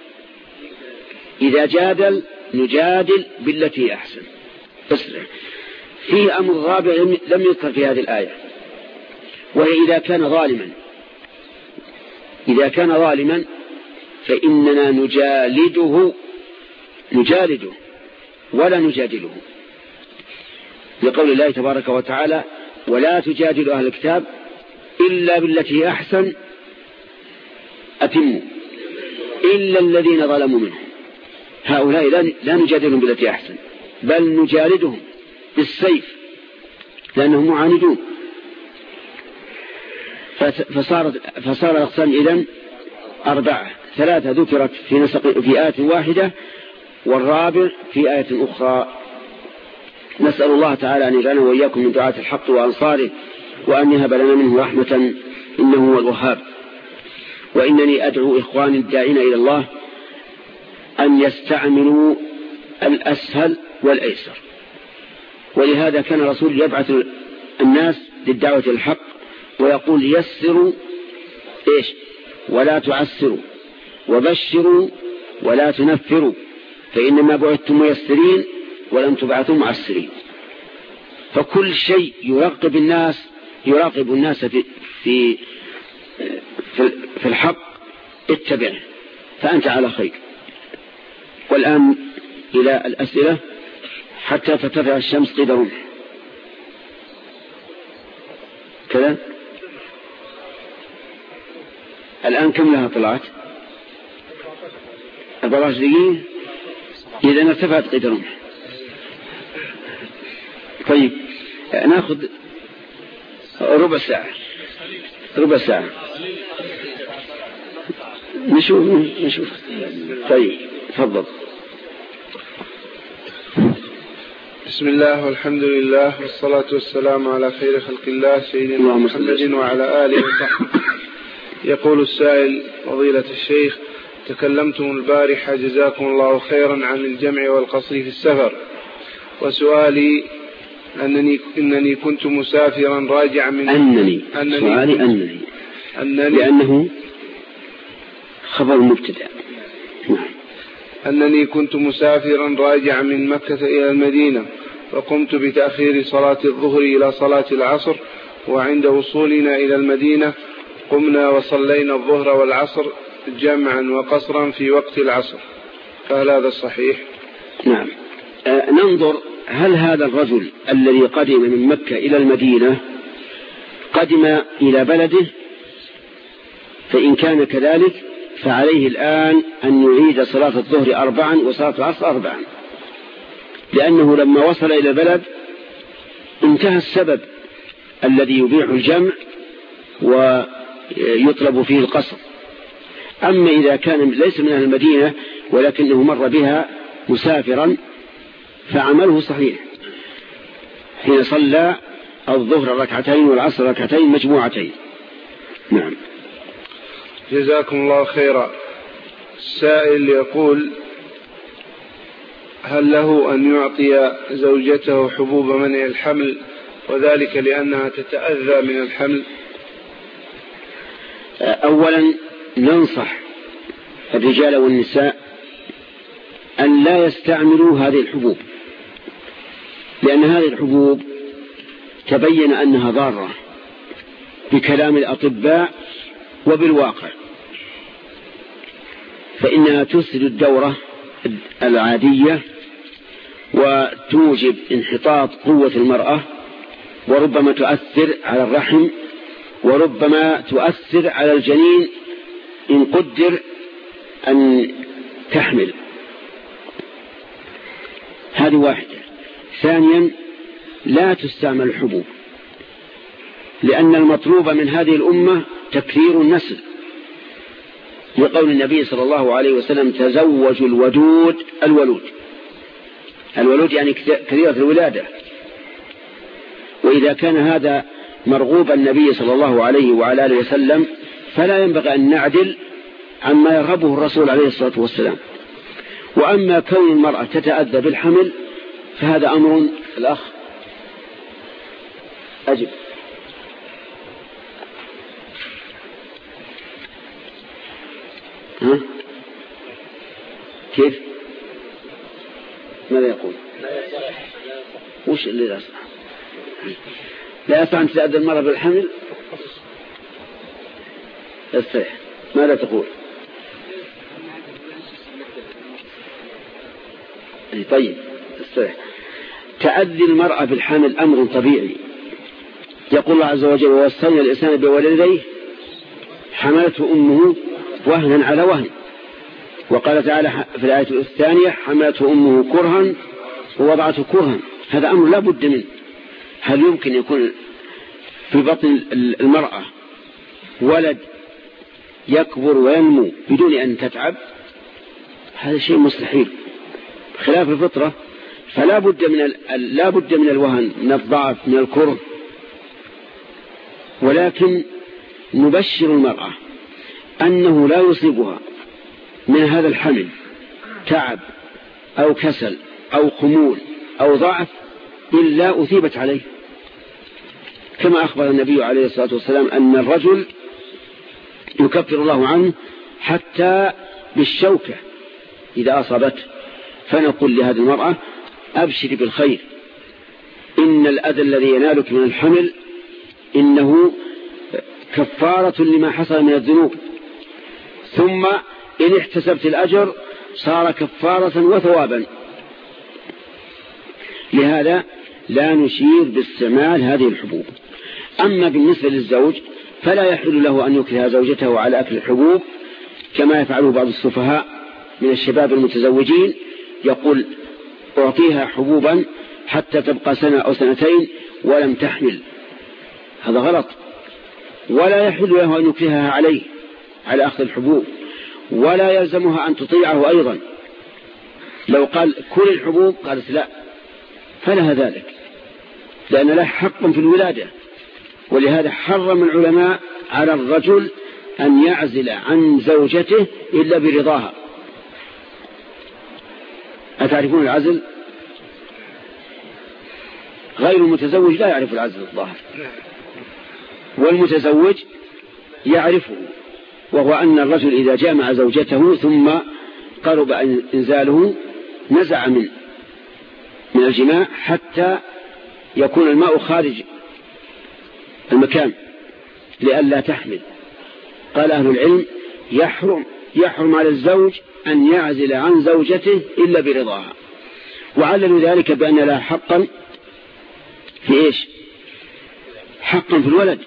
إذا جادل نجادل بالتي أحسن. اسرع. فيه أمر رابع لم يذكر في هذه الآية، وهي إذا كان ظالما إذا كان ظالما فإننا نجالده نجالده ولا نجادله، لقول الله تبارك وتعالى ولا تجادل أهل الكتاب إلا بالتي أحسن أتموا إلا الذين ظلموا منهم. هؤلاء لا نجادلهم بالتي أحسن، بل نجالدهم بالسيف لأنهم معاندون. فصارت فصار الأقسام إذن أربعة، ثلاثة ذكرت في نسق في آية واحدة، والرابع في آية أخرى. نسأل الله تعالى أن يجعلنا وإياكم من دعاة الحق وأنصاره، وأن يهب لنا منه رحمة إنه هو الوهاب. وإنني أدعو إخواني الداعين إلى الله أن يستعملوا الأسهل والأيسر، ولهذا كان الرسول يبعث الناس للدعوة الحق ويقول يسروا إيش ولا تعسروا، وبشروا ولا تنفروا، فإنما بعثتم ميسرين ولم تبعثوا معسرين. فكل شيء يراقب الناس يراقب الناس في في في الحق اتبعه فأنت على خير. والآن إلى الأسئلة حتى ترتفع الشمس قيد رمح كذا. الآن كم لها طلعت؟ أربعة عشر دقيقة. إذا ارتفعت قيد رمح. طيب ناخذ ربع ساعة ربع ساعة نشوف نشوف طيب تفضل. بسم الله والحمد لله والصلاة والسلام على خير خلق الله سيدنا محمد وعلى آله وصحبه. يقول السائل: فضيلة الشيخ، تكلمتم البارحة جزاكم الله خيرا عن الجمع والقصر في السفر، وسؤالي أنني, إنني كنت مسافرا راجعا من أنني, أنني سؤالي أنني, أنني لأنه خبر مبتدأ. أنني كنت مسافرا راجعا من مكة إلى المدينة، فقمت بتأخير صلاة الظهر إلى صلاة العصر، وعند وصولنا إلى المدينة قمنا وصلينا الظهر والعصر جمعا وقصرا في وقت العصر، فهل هذا الصحيح؟ نعم. آه ننظر هل هذا الرجل الذي قدم من مكة إلى المدينة قدم إلى بلده، فإن كان كذلك فعليه الآن أن يعيد صلاة الظهر أربعا وصلاة العصر أربعا، لأنه لما وصل إلى البلد انتهى السبب الذي يبيح الجمع ويطلب فيه القصر. أما إذا كان ليس من أهل المدينة ولكنه مر بها مسافرا فعمله صحيح حين صلى الظهر ركعتين والعصر ركعتين مجموعتين. نعم. جزاكم الله خيرا. السائل يقول: هل له أن يعطي زوجته حبوب منع الحمل، وذلك لأنها تتأذى من الحمل؟ أولا ننصح الرجال والنساء أن لا يستعملوا هذه الحبوب، لأن هذه الحبوب تبين أنها ضارة بكلام الأطباء وبالواقع، فإنها تفسد الدورة العادية وتوجب انحطاط قوة المرأة، وربما تؤثر على الرحم، وربما تؤثر على الجنين إن قدر أن تحمل. هذه واحدة. ثانيا لا تستعمل الحبوب، لأن المطلوب من هذه الأمة تكثير النسل، لقول النبي صلى الله عليه وسلم: تزوجوا الودود الولود. الولود يعني كثيرة الولادة. وإذا كان هذا مرغوب النبي صلى الله عليه وعلى آله وسلم فلا ينبغي أن نعدل عما يرغبه الرسول عليه الصلاة والسلام. وأما كون المرأة تتأذى بالحمل فهذا أمر. الأخ أجب. ها؟ كيف؟ ماذا يقول؟ وش اللي لا يصح؟ لا يصح أن تتأذى المرأة بالحمل؟ استريح. ماذا تقول؟ طيب استريح. تأذي المرأة بالحمل أمر طبيعي. يقول الله عز وجل: ووصينا الإنسان بوالديه حملته أمه وهنا على وهن. وقال تعالى في الآية الثانية حملته أمه كرها ووضعته كرها. هذا أمر لا بد منه. هل يمكن يكون في بطن المرأة ولد يكبر وينمو بدون أن تتعب؟ هذا شيء مستحيل خلاف الفطرة. فلا بد من لا بد من الوهن، من الضعف، من الكره. ولكن نبشر المرأة أنه لا يصيبها من هذا الحمل تعب أو كسل أو خمول أو ضعف إلا أثيبت عليه، كما أخبر النبي عليه الصلاة والسلام أن الرجل يكفر الله عنه حتى بالشوكة إذا أصابته. فنقول لهذه المرأة أبشري بالخير، إن الأذى الذي ينالك من الحمل إنه كفارة لما حصل من الذنوب، ثم إن احتسبت الأجر صار كفارة وثوابا. لهذا لا نشير باستعمال هذه الحبوب. أما بالنسبة للزوج فلا يحل له أن يكره زوجته على أكل الحبوب كما يفعله بعض السفهاء من الشباب المتزوجين، يقول أعطيها حبوبا حتى تبقى سنة أو سنتين ولم تحمل. هذا غلط. ولا يحل له أن يكرهها عليه على أخذ الحبوب، ولا يلزمها أن تطيعه أيضا. لو قال كل الحبوب قالت لا فلها ذلك، لأن له حق في الولادة. ولهذا حرم العلماء على الرجل أن يعزل عن زوجته إلا برضاها. أتعرفون العزل؟ غير المتزوج لا يعرف العزل الظاهر، والمتزوج يعرفه، وهو أن الرجل إذا جامع زوجته ثم قرب إنزاله نزع من من الجماع حتى يكون الماء خارج المكان لئلا تحمل. قال أهل العلم يحرم يحرم على الزوج أن يعزل عن زوجته إلا برضاها، وعللوا ذلك بأن لها حقا في إيش؟ حقا في الولد.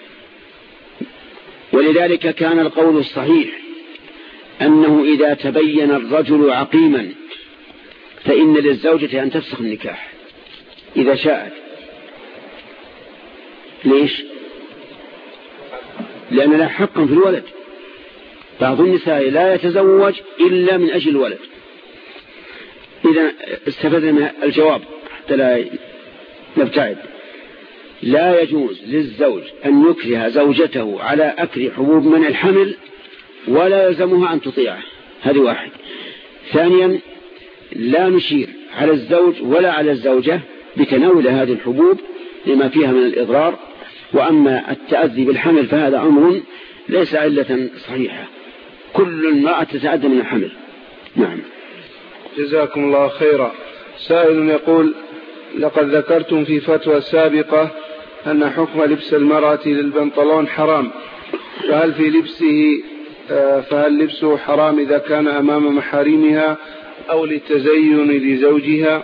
ولذلك كان القول الصحيح أنه إذا تبين الرجل عقيما فإن للزوجة أن تفسخ النكاح إذا شاءت. ليش؟ لأن لها حقا في الولد. بعض النساء لا يتزوج إلا من أجل الولد. إذا استفدنا من الجواب حتى لا نبتعد. لا يجوز للزوج أن يكره زوجته على أكل حبوب من الحمل ولا يلزمها أن تطيعه. هذه واحد. ثانيا لا نشير على الزوج ولا على الزوجة بتناول هذه الحبوب لما فيها من الإضرار. وأما التأذي بالحمل فهذا أمر ليس علة صحيحة. كل امرأة تتأذى من الحمل. نعم. جزاكم الله خيرا. سائل يقول لقد ذكرتم في فتوى سابقة أن حكم لبس المرأة للبنطلون حرام، فهل في لبسه فهل لبسه حرام إذا كان أمام محارمها أو للتزين لزوجها؟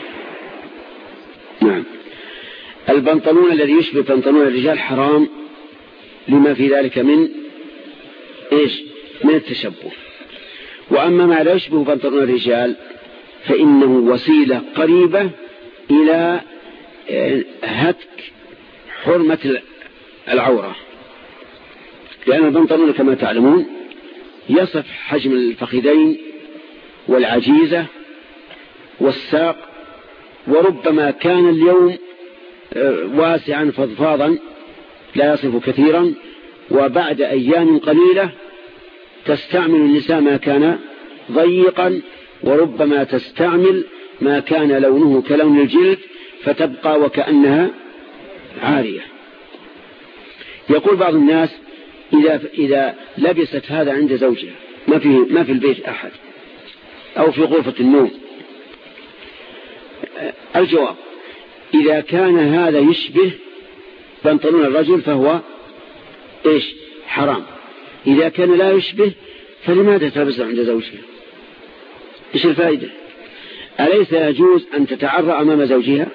نعم. البنطلون الذي يشبه بنطلون الرجال حرام لما في ذلك من إيش؟ من التشبه. وأما ما لا يشبه بنطلون الرجال فإنه وسيلة قريبة إلى هتك حرمة العورة، لأن البنطلون كما تعلمون يصف حجم الفخذين والعجيزة والساق، وربما كان اليوم واسعا فضفاضا لا يصف كثيرا، وبعد أيام قليلة تستعمل النساء ما كان ضيقا، وربما تستعمل ما كان لونه كلون الجلد فتبقى وكأنها عارية. يقول بعض الناس إذا, إذا لبست هذا عند زوجها ما في, ما في البيت أحد أو في غرفة النوم. الجواب: إذا كان هذا يشبه بنطلون الرجل فهو إيش؟ حرام. إذا كان لا يشبه فلماذا تلبسه عند زوجها؟ إيش الفائدة؟ أليس يجوز أن تتعرى أمام زوجها؟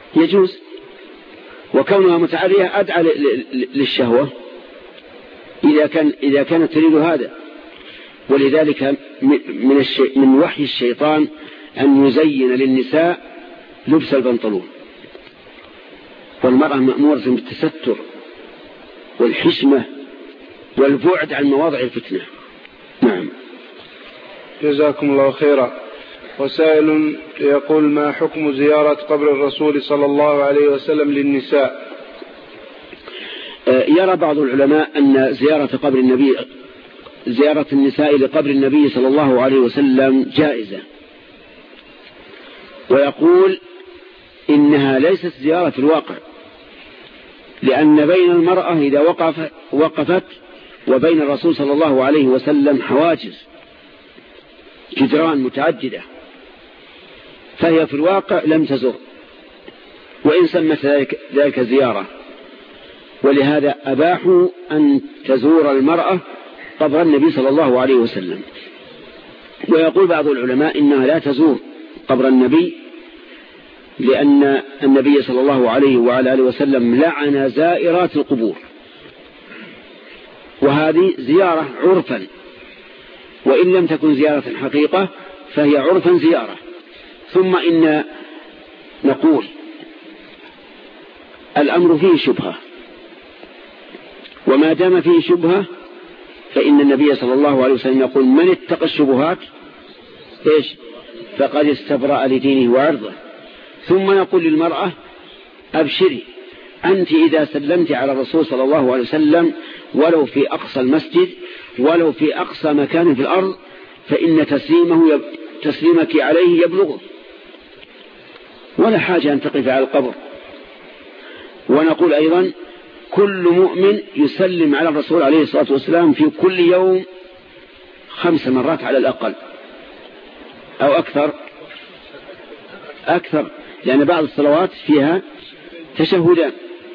يجوز، وكونها متعرية أدعى للشهوة. إذا إذا كان إذا كانت تريد هذا. ولذلك من الشي من وحي الشيطان أن يزين للنساء لبس البنطلون، والمرأة مأمورة بالتستر والحشمة والبعد عن مواضع الفتنة. نعم. جزاكم الله خيرا. وسائل يقول: ما حكم زيارة قبر الرسول صلى الله عليه وسلم للنساء؟ يرى بعض العلماء أن زيارة قبر النبي زيارة النساء لقبر النبي صلى الله عليه وسلم جائزة، ويقول إنها ليست زيارة في الواقع، لأن بين المرأة إذا وقف وقفت وبين الرسول صلى الله عليه وسلم حواجز، جدران متعددة، فهي في الواقع لم تزر، وإن سمت ذلك, ذلك زيارة. ولهذا أباحوا أن تزور المرأة قبر النبي صلى الله عليه وسلم. ويقول بعض العلماء إنها لا تزور قبر النبي، لأن النبي صلى الله عليه وعلى آله وسلم لعن زائرات القبور، وهذه زيارة عرفا، وإن لم تكن زيارة حقيقة فهي عرفا زيارة. ثم إن نقول الأمر فيه شبهة، وما دام فيه شبهة فإن النبي صلى الله عليه وسلم يقول: من اتقى الشبهات إيش فقد استبرأ لدينه وعرضه. ثم نقول للمرأة: أبشري، أنت إذا سلمت على الرسول صلى الله عليه وسلم ولو في أقصى المسجد ولو في أقصى مكان في الأرض فإن تسليمه يب... تسليمك عليه يبلغه، ولا حاجة أن تقف على القبر. ونقول أيضا: كل مؤمن يسلم على الرسول عليه الصلاة والسلام في كل يوم خمس مرات على الأقل، أو أكثر أكثر لأن بعض الصلوات فيها تشهدان،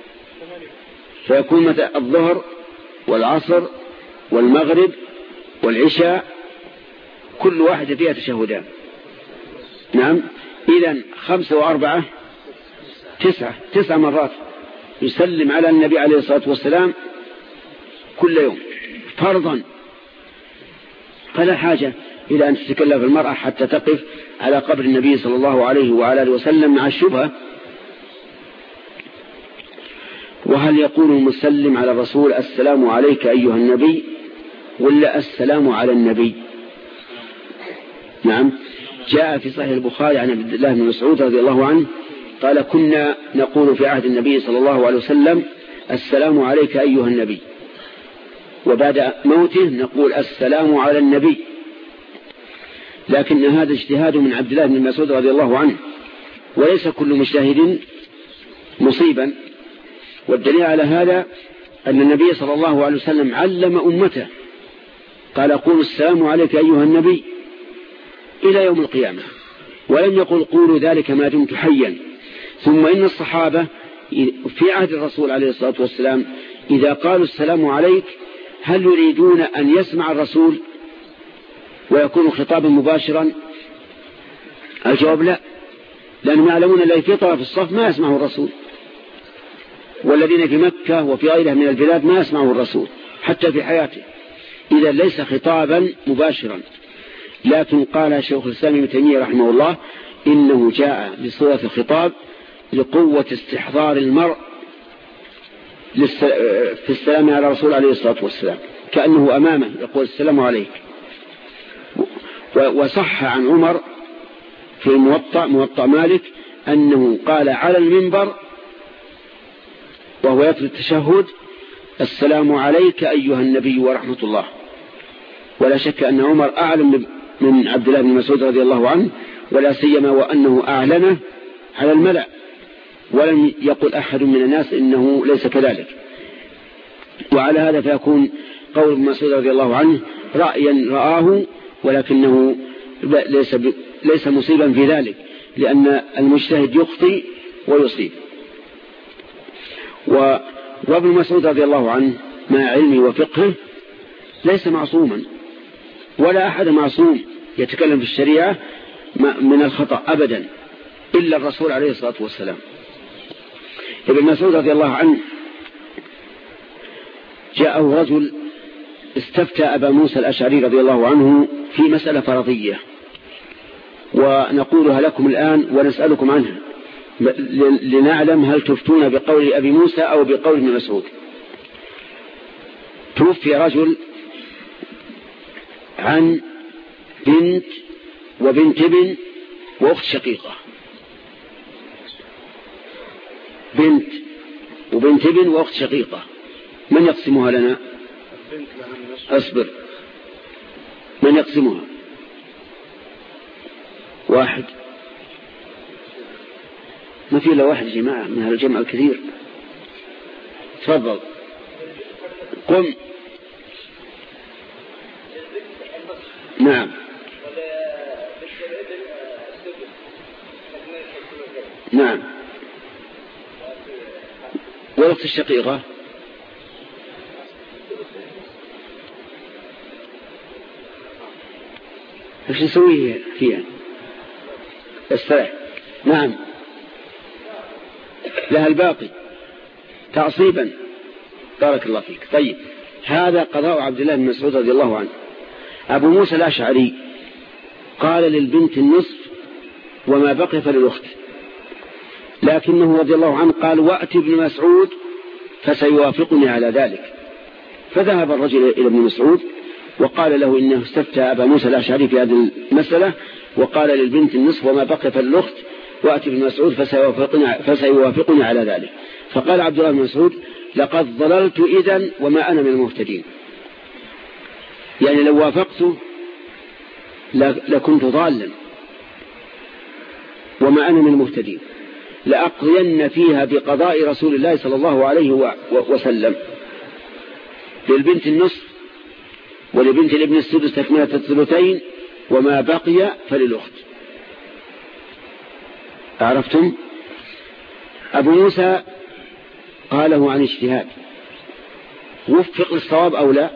فيكون متى الظهر والعصر والمغرب والعشاء كل واحدة فيها تشهدان. نعم. إذن خمسة وأربعة تسعة تسع مرات يسلم على النبي عليه الصلاة والسلام كل يوم فرضا، فلا حاجة إلى أن تتكلف المرأة حتى تقف على قبر النبي صلى الله عليه وعلى آله وسلم مع الشبهة. وهل يقول المسلم على الرسول: السلام عليك أيها النبي، ولا السلام على النبي؟ نعم. جاء في صحيح البخاري عن عبد الله بن مسعود رضي الله عنه قال: كنا نقول في عهد النبي صلى الله عليه وسلم: السلام عليك أيها النبي، وبعد موته نقول: السلام على النبي. لكن هذا اجتهاد من عبد الله بن مسعود رضي الله عنه، وليس كل مجتهد مصيبا. والدليل على هذا أن النبي صلى الله عليه وسلم علم أمته، قال: قولوا السلام عليك أيها النبي إلى يوم القيامة، ولم يقل قولوا ذلك ما دمت حيا. ثم إن الصحابة في عهد الرسول عليه الصلاة والسلام إذا قالوا السلام عليك هل يريدون أن يسمع الرسول ويكون خطابا مباشرا؟ الجواب لا، لأنهم يعلمون الذي في طرف الصف ما يسمعه الرسول، والذين في مكة وفي غيرها من البلاد ما يسمعه الرسول حتى في حياته. إذا ليس خطابا مباشرا. لكن قال شيخ الإسلام ابن تيمية رحمه الله: إنه جاء بصورة الخطاب لقوة استحضار المرء في السلام على الرسول عليه الصلاة والسلام، كأنه أمامه يقول: السلام عليك. وصح عن عمر في الموطأ موطأ مالك أنه قال على المنبر وهو يتلو التشهد: السلام عليك أيها النبي ورحمة الله. ولا شك أن عمر أعلم من عبد الله بن مسعود رضي الله عنه، ولا سيما وأنه أعلنه على الملأ، ولم يقل أحد من الناس إنه ليس كذلك. وعلى هذا فيكون قول ابن مسعود رضي الله عنه رأيا رآه، ولكنه ليس, ليس مصيبا في ذلك، لأن المجتهد يخطئ ويصيب. وابن مسعود رضي الله عنه مع علمه وفقهه ليس معصوما، ولا أحد معصوم يتكلم في الشريعة من الخطأ أبدا إلا الرسول عليه الصلاة والسلام. ابن مسعود رضي الله عنه جاءه رجل استفتى أبا موسى الأشعري رضي الله عنه في مسألة فرضية، ونقولها لكم الآن ونسألكم عنها لنعلم هل تفتون بقول أبي موسى أو بقول ابن مسعود. توفي رجل عن بنت وبنت ابن وأخت شقيقة، بنت وبنت ابن وأخت شقيقة، من يقسمها لنا؟ أصبر، من يقسمها؟ واحد، ما في إلا واحد جماعة من هذا الجمع الكثير. تفضل قم. نعم. نعم. والأخت الشقيقة ايش نسوي فيها؟ استريح. نعم، لها الباقي تعصيبا. بارك الله فيك. طيب، هذا قضاء عبد الله بن مسعود رضي الله عنه. أبو موسى الأشعري قال للبنت النصف وما بقي فللأخت، لكنه رضي الله عنه قال وأتي ابن مسعود فسيوافقني على ذلك. فذهب الرجل إلى ابن مسعود وقال له إنه استفتى أبا موسى الأشعري في هذه المسألة، وقال للبنت النصف وما بقي فللأخت، وأتي ابن مسعود فسيوافقني, فسيوافقني على ذلك. فقال عبد الله بن مسعود لقد ضللت إذن وما أنا من المهتدين، يعني لو وافقت لكنت ضالا وما أنا من المهتدين، لأقضين فيها بقضاء رسول الله صلى الله عليه وسلم. للبنت النصف ولبنت الابن السدس تكملة الثلثين، وما بقي فللأخت. عرفتم؟ أبو موسى قاله عن اجتهاد، وفق للصواب أو لا؟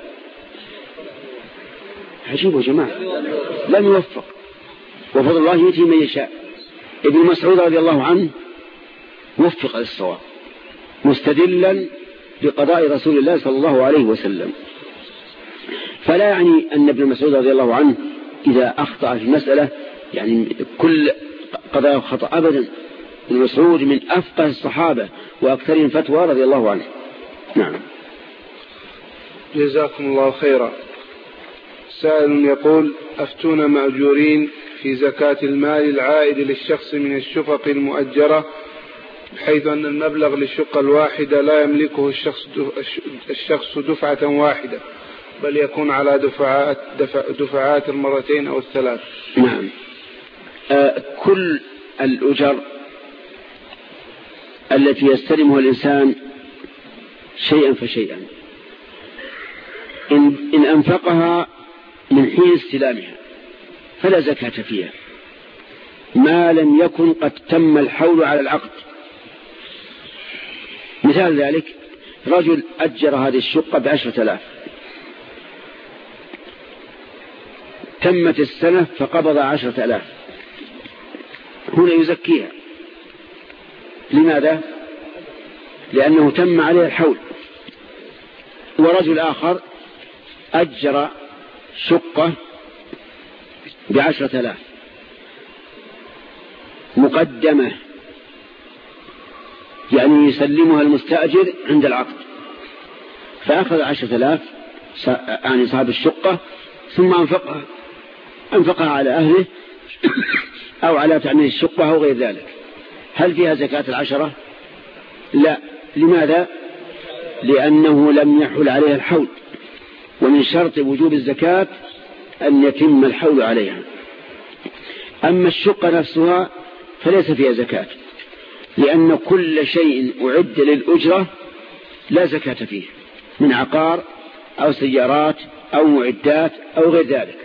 عجيب يا جماعة، لم يوفق، وفضل الله يؤتي من يشاء. ابن مسعود رضي الله عنه وفق للصواب مستدلا بقضاء رسول الله صلى الله عليه وسلم. فلا يعني أن ابن مسعود رضي الله عنه إذا أخطأ في المسألة يعني كل قضاء خطأ أبدا. ابن مسعود من أفقه الصحابة وأكثرهم فتوى رضي الله عنه. نعم. جزاكم الله خيرا. سائل يقول أفتونا مأجورين في زكاة المال العائد للشخص من الشقق المؤجرة، بحيث أن المبلغ للشقة الواحدة لا يملكه الشخص الشخص دفعة واحدة، بل يكون على دفعات دفع دفعات المرتين أو الثلاث. نعم. آه كل الأجر التي يستلمها الإنسان شيئا فشيئا إن, إن أنفقها من حين استلامها فلا زكاة فيها، ما لم يكن قد تم الحول على العقد. مثال ذلك رجل أجر هذه الشقة بعشرة آلاف، تمت السنة فقبض عشرة آلاف، هنا يزكيها. لماذا؟ لأنه تم عليه الحول. ورجل آخر أجر شقة بعشرة آلاف مقدمة، يعني يسلمها المستأجر عند العقد، فأخذ عشرة آلاف يعني صاحب الشقة ثم أنفقها أنفقها على أهله أو على تعمير الشقة أو غير ذلك. هل فيها زكاة العشرة؟ لا. لماذا؟ لأنه لم يحل عليها الحول، ومن شرط وجوب الزكاة أن يتم الحول عليها. أما الشقة نفسها فليس فيها زكاة، لأن كل شيء أعد للأجرة لا زكاة فيه، من عقار أو سيارات أو معدات أو غير ذلك،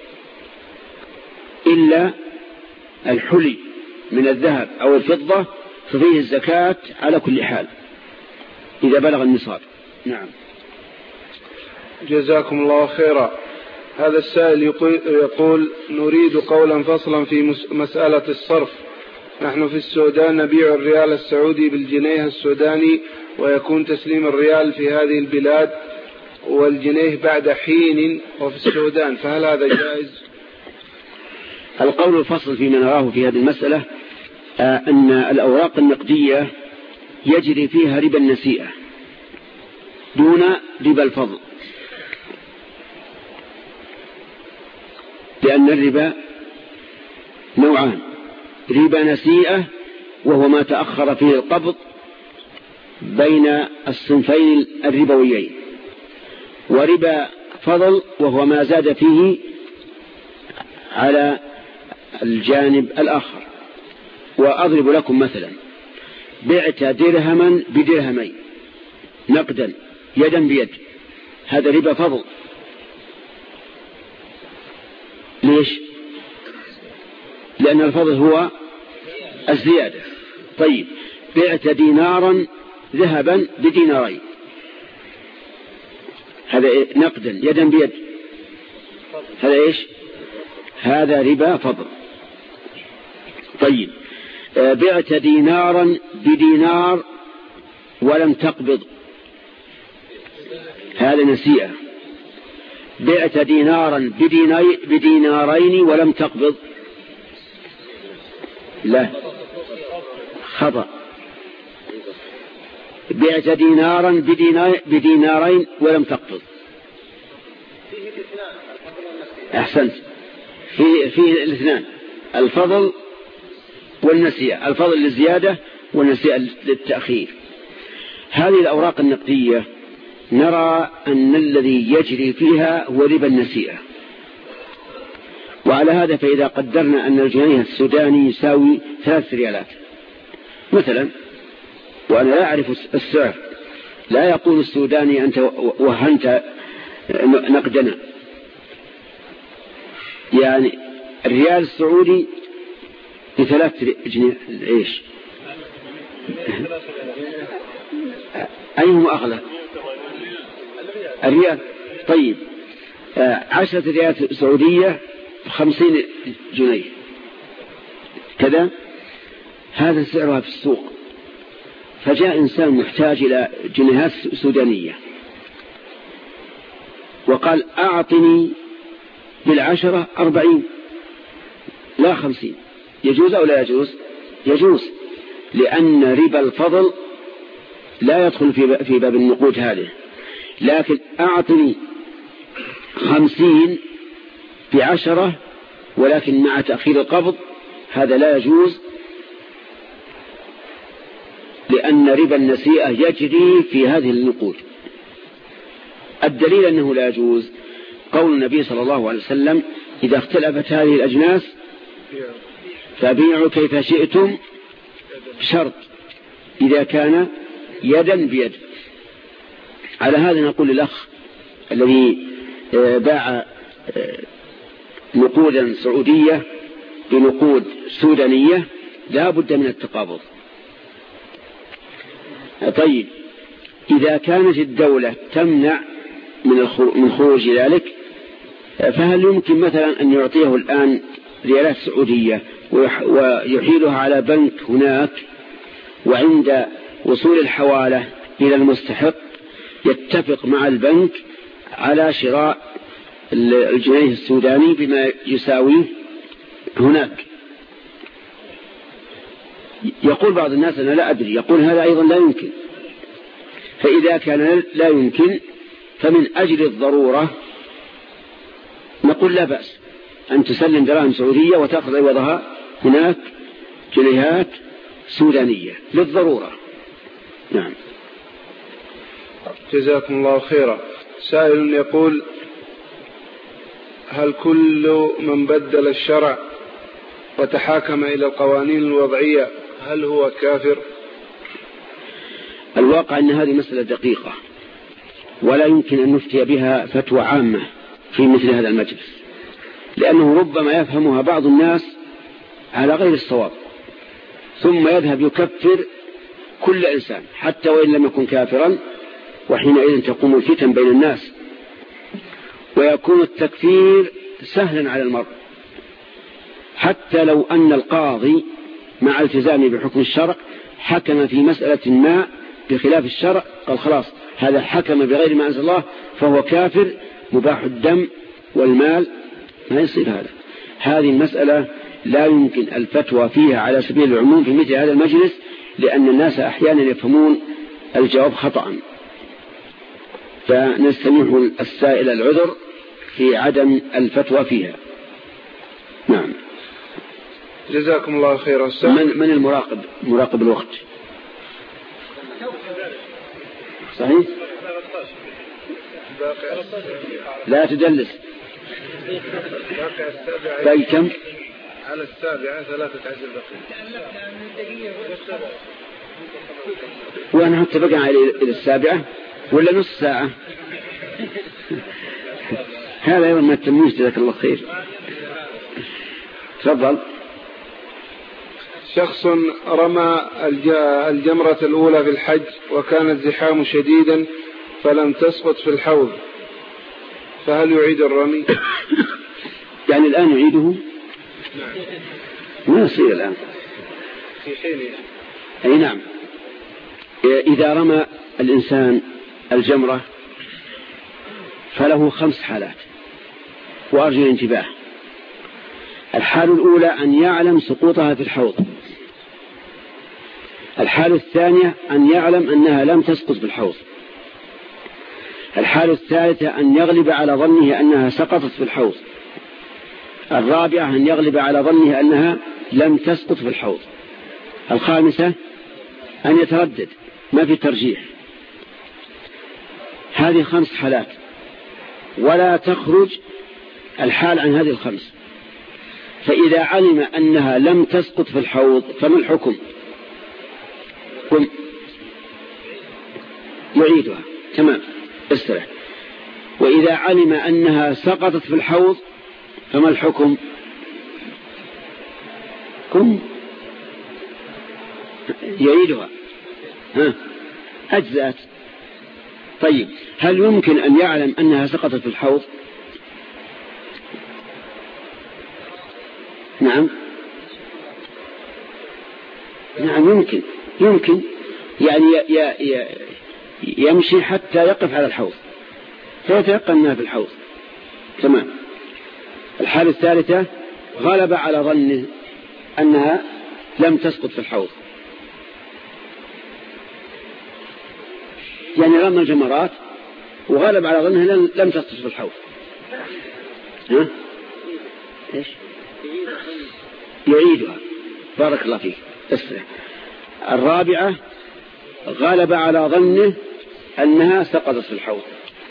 إلا الحلي من الذهب أو الفضة ففيه الزكاة على كل حال إذا بلغ النصاب. نعم. جزاكم الله خيرا. هذا السائل يقول نريد قولا فصلا في مسألة الصرف. نحن في السودان نبيع الريال السعودي بالجنيه السوداني، ويكون تسليم الريال في هذه البلاد، والجنيه بعد حين وفي السودان، فهل هذا جائز؟ القول الفصل فيما نراه في هذه المسألة أن الأوراق النقدية يجري فيها ربا النسيئة دون ربا الفضل، لأن الربا نوعان: ربا نسيئة وهو ما تأخر فيه القبض بين الصنفين الربويين، وربا فضل وهو ما زاد فيه على الجانب الآخر. وأضرب لكم مثلا: بعت درهما بدرهمين نقدا يدا بيد، هذا ربا فضل. ليش؟ لأن الفضل هو الزيادة. طيب، بعت دينارا ذهبا بدينارين، هذا نقدا يدا بيد، هذا إيش؟ هذا ربا فضل. طيب، بعت دينارا بدينار ولم تقبض، هذا نسيئة. بعت دينارا بدينارين ولم تقبض، لا، خطأ. بعت دينارا بدينارين ولم تقبض، أحسنت، في في الاثنان، الفضل والنسيئة، الفضل للزيادة والنسيئة للتأخير. هذه الأوراق النقدية نرى أن الذي يجري فيها هو ربا النسيئة. وعلى هذا فإذا قدرنا أن الجنيه السوداني يساوي ثلاث ريالات مثلا، وأنا لا أعرف السعر، لا يقول السوداني أنت وهنت نقدنا، يعني الريال السعودي بثلاث جنيه العيش، أيهما أغلى؟ الريال. طيب، عشرة ريالات سعودية خمسين جنيه كذا، هذا سعرها في السوق. فجاء إنسان محتاج إلى جنيهات سودانية وقال: أعطني بالعشرة أربعين لا خمسين، يجوز أو لا يجوز؟ يجوز، لأن ربا الفضل لا يدخل في باب النقود هذه. لكن أعطني خمسين بعشرة ولكن مع تأخير القبض، هذا لا يجوز، لأن ربا النسيئة يجري في هذه النقود. الدليل أنه لا يجوز قول النبي صلى الله عليه وسلم: إذا اختلفت هذه الأجناس فبيعوا كيف شئتم، شرط إذا كان يدا بيد. على هذا نقول للأخ الذي باع نقودا سعودية بنقود سودانية لا بد من التقابض. طيب، إذا كانت الدولة تمنع من خروج ذلك، فهل يمكن مثلا أن يعطيه الآن ريالات سعودية ويحيلها على بنك هناك، وعند وصول الحوالة إلى المستحق يتفق مع البنك على شراء الجنيه السوداني بما يساويه هناك؟ يقول بعض الناس: أنا لا أدري. يقول هذا أيضا لا يمكن. فإذا كان لا يمكن فمن أجل الضرورة نقول لا بأس أن تسلم دراهم سعودية وتأخذ عوضها هناك جنيهات سودانية للضرورة. نعم. جزاكم الله خيرا. سائل يقول: هل كل من بدل الشرع وتحاكم إلى القوانين الوضعية هل هو كافر؟ الواقع أن هذه مسألة دقيقة ولا يمكن أن نفتي بها فتوى عامة في مثل هذا المجلس، لأنه ربما يفهمها بعض الناس على غير الصواب، ثم يذهب يكفر كل إنسان حتى وإن لم يكن كافرا، وحينئذ تقوم الفتن بين الناس ويكون التكفير سهلا على المرء. حتى لو أن القاضي مع التزامه بحكم الشرع حكم في مسألة ما بخلاف الشرع، قال خلاص هذا حكم بغير ما أنزل الله فهو كافر مباح الدم والمال، ما يصير هذا. هذه المسألة لا يمكن الفتوى فيها على سبيل العموم في مثل هذا المجلس، لأن الناس أحيانا يفهمون الجواب خطأ، فنستمع السائل العذر في عدم الفتوى فيها. نعم. جزاكم الله خيرا. من, من المراقب مراقب الوقت؟ صحيح؟ لا تدلس. باقي كم؟ على السابعة ثلاثة عشر دقيقة. وأنا حتى بقى إلى السابعة ولا نص ساعة؟ هذا يوم ما التمييز. جزاك الله خير. تفضل. شخص رمى الجمرة الأولى في الحج وكان الزحام شديدا فلم تسقط في الحوض، فهل يعيد الرمي؟ يعني الآن يعيده؟ ما يصير الآن في حينه. أي نعم. إذا رمى الإنسان الجمرة فله خمس حالات، وأرجو الانتباه. الحالة الأولى أن يعلم سقوطها في الحوض. الحالة الثانية أن يعلم أنها لم تسقط في الحوض. الحالة الثالثة أن يغلب على ظنه أنها سقطت في الحوض. الرابعة أن يغلب على ظنه أنها لم تسقط في الحوض. الخامسة أن يتردد، ما في ترجيح. هذه خمس حالات، ولا تخرج الحال عن هذه الخمس. فإذا علم أنها لم تسقط في الحوض فما الحكم؟ قم يعيدها. تمام، استرح. وإذا علم أنها سقطت في الحوض فما الحكم؟ قم يعيدها. ها، أجزأت. طيب، هل يمكن أن يعلم أنها سقطت في الحوض؟ نعم نعم يمكن يمكن يعني ي ي يمشي حتى يقف على الحوض فيتيقن أنها في الحوض. تمام. الحالة الثالثة غلب على ظنه أنها لم تسقط في الحوض، يعني رمى الجمرات وغلب على ظنه لم تسقط في الحوض. ها؟ إيش؟ يعيدها. بارك الله فيك. اسرع. الرابعة غلب على ظنه أنها سقطت في الحوض.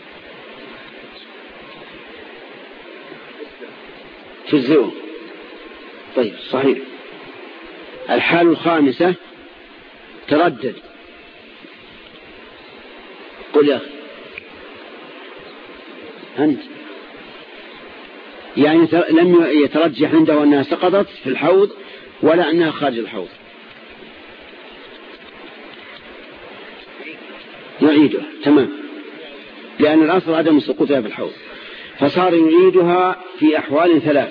تجزئه. طيب، صحيح. الحالة الخامسة تردد. قل يا أخي أنت، يعني لم يترجح عنده أنها سقطت في الحوض ولا أنها خارج الحوض. يعيدها. تمام، لأن الأصل عدم سقوطها في الحوض، فصار يعيدها في أحوال ثلاث: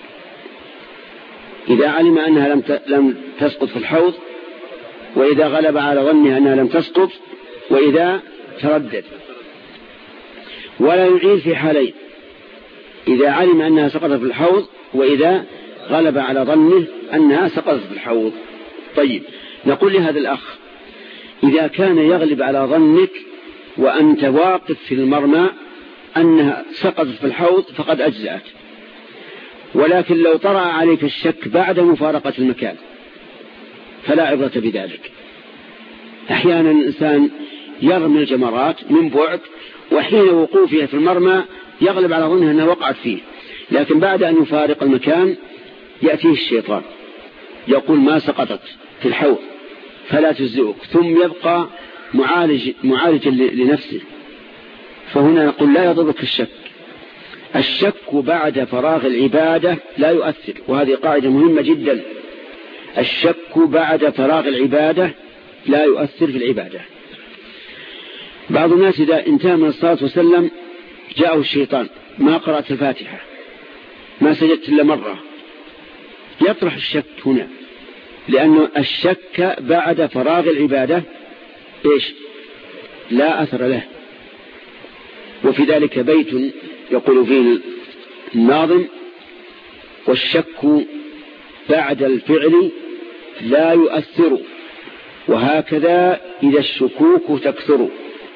إذا علم أنها لم لم تسقط في الحوض، وإذا غلب على ظنها أنها لم تسقط، وإذا تردد. ولا يعيد في حالين: إذا علم أنها سقطت في الحوض، وإذا غلب على ظنه أنها سقطت في الحوض. طيب، نقول لهذا الأخ: إذا كان يغلب على ظنك وأنت واقف في المرمى أنها سقطت في الحوض فقد أجزأت، ولكن لو طرأ عليك الشك بعد مفارقة المكان فلا عبرة بذلك. أحيانا الإنسان يرمي الجمرات من بعد، وحين وقوفها في المرمى يغلب على ظنها أنها وقعت فيه، لكن بعد أن يفارق المكان يأتيه الشيطان يقول ما سقطت في الحوض فلا تجزئك، ثم يبقى معالج معالجا لنفسه. فهنا نقول لا يضرك الشك. الشك بعد فراغ العبادة لا يؤثر، وهذه قاعدة مهمة جدا. الشك بعد فراغ العبادة لا يؤثر في العبادة. بعض الناس إذا انتهى من الصلاة وسلم جاءه الشيطان: ما قرأت الفاتحة، ما سجدت إلا مرة، يطرح الشك هنا، لأن الشك بعد فراغ العبادة إيش؟ لا أثر له. وفي ذلك بيت يقول فيه الناظم: والشك بعد الفعل لا يؤثر، وهكذا إذا الشكوك تكثر.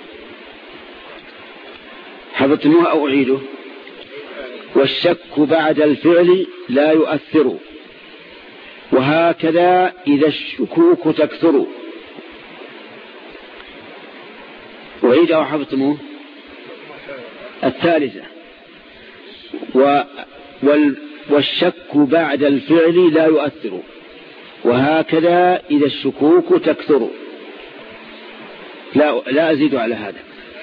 حفظتموه أو أعيده؟ والشك بعد الفعل لا يؤثر، وهكذا إذا الشكوك تكثر. أعيد أو حفظتموه؟ الثالثة: و وال والشك بعد الفعل لا يؤثر، وهكذا إذا الشكوك تكثر. لا لا أزيد على هذا.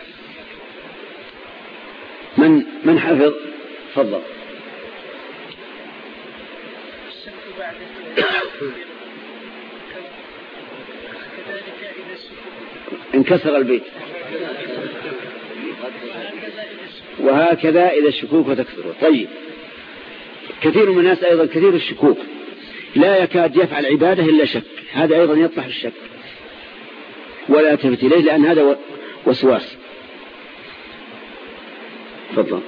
من من حفظ؟ تفضل. انكسر البيت. وهكذا إذا الشكوك تكثر. طيب، كثير من الناس أيضا كثير الشكوك، لا يكاد يفعل عبادة إلا شك، هذا أيضا يطلح الشك ولا تفت إليه لأن هذا وسواس. تفضل.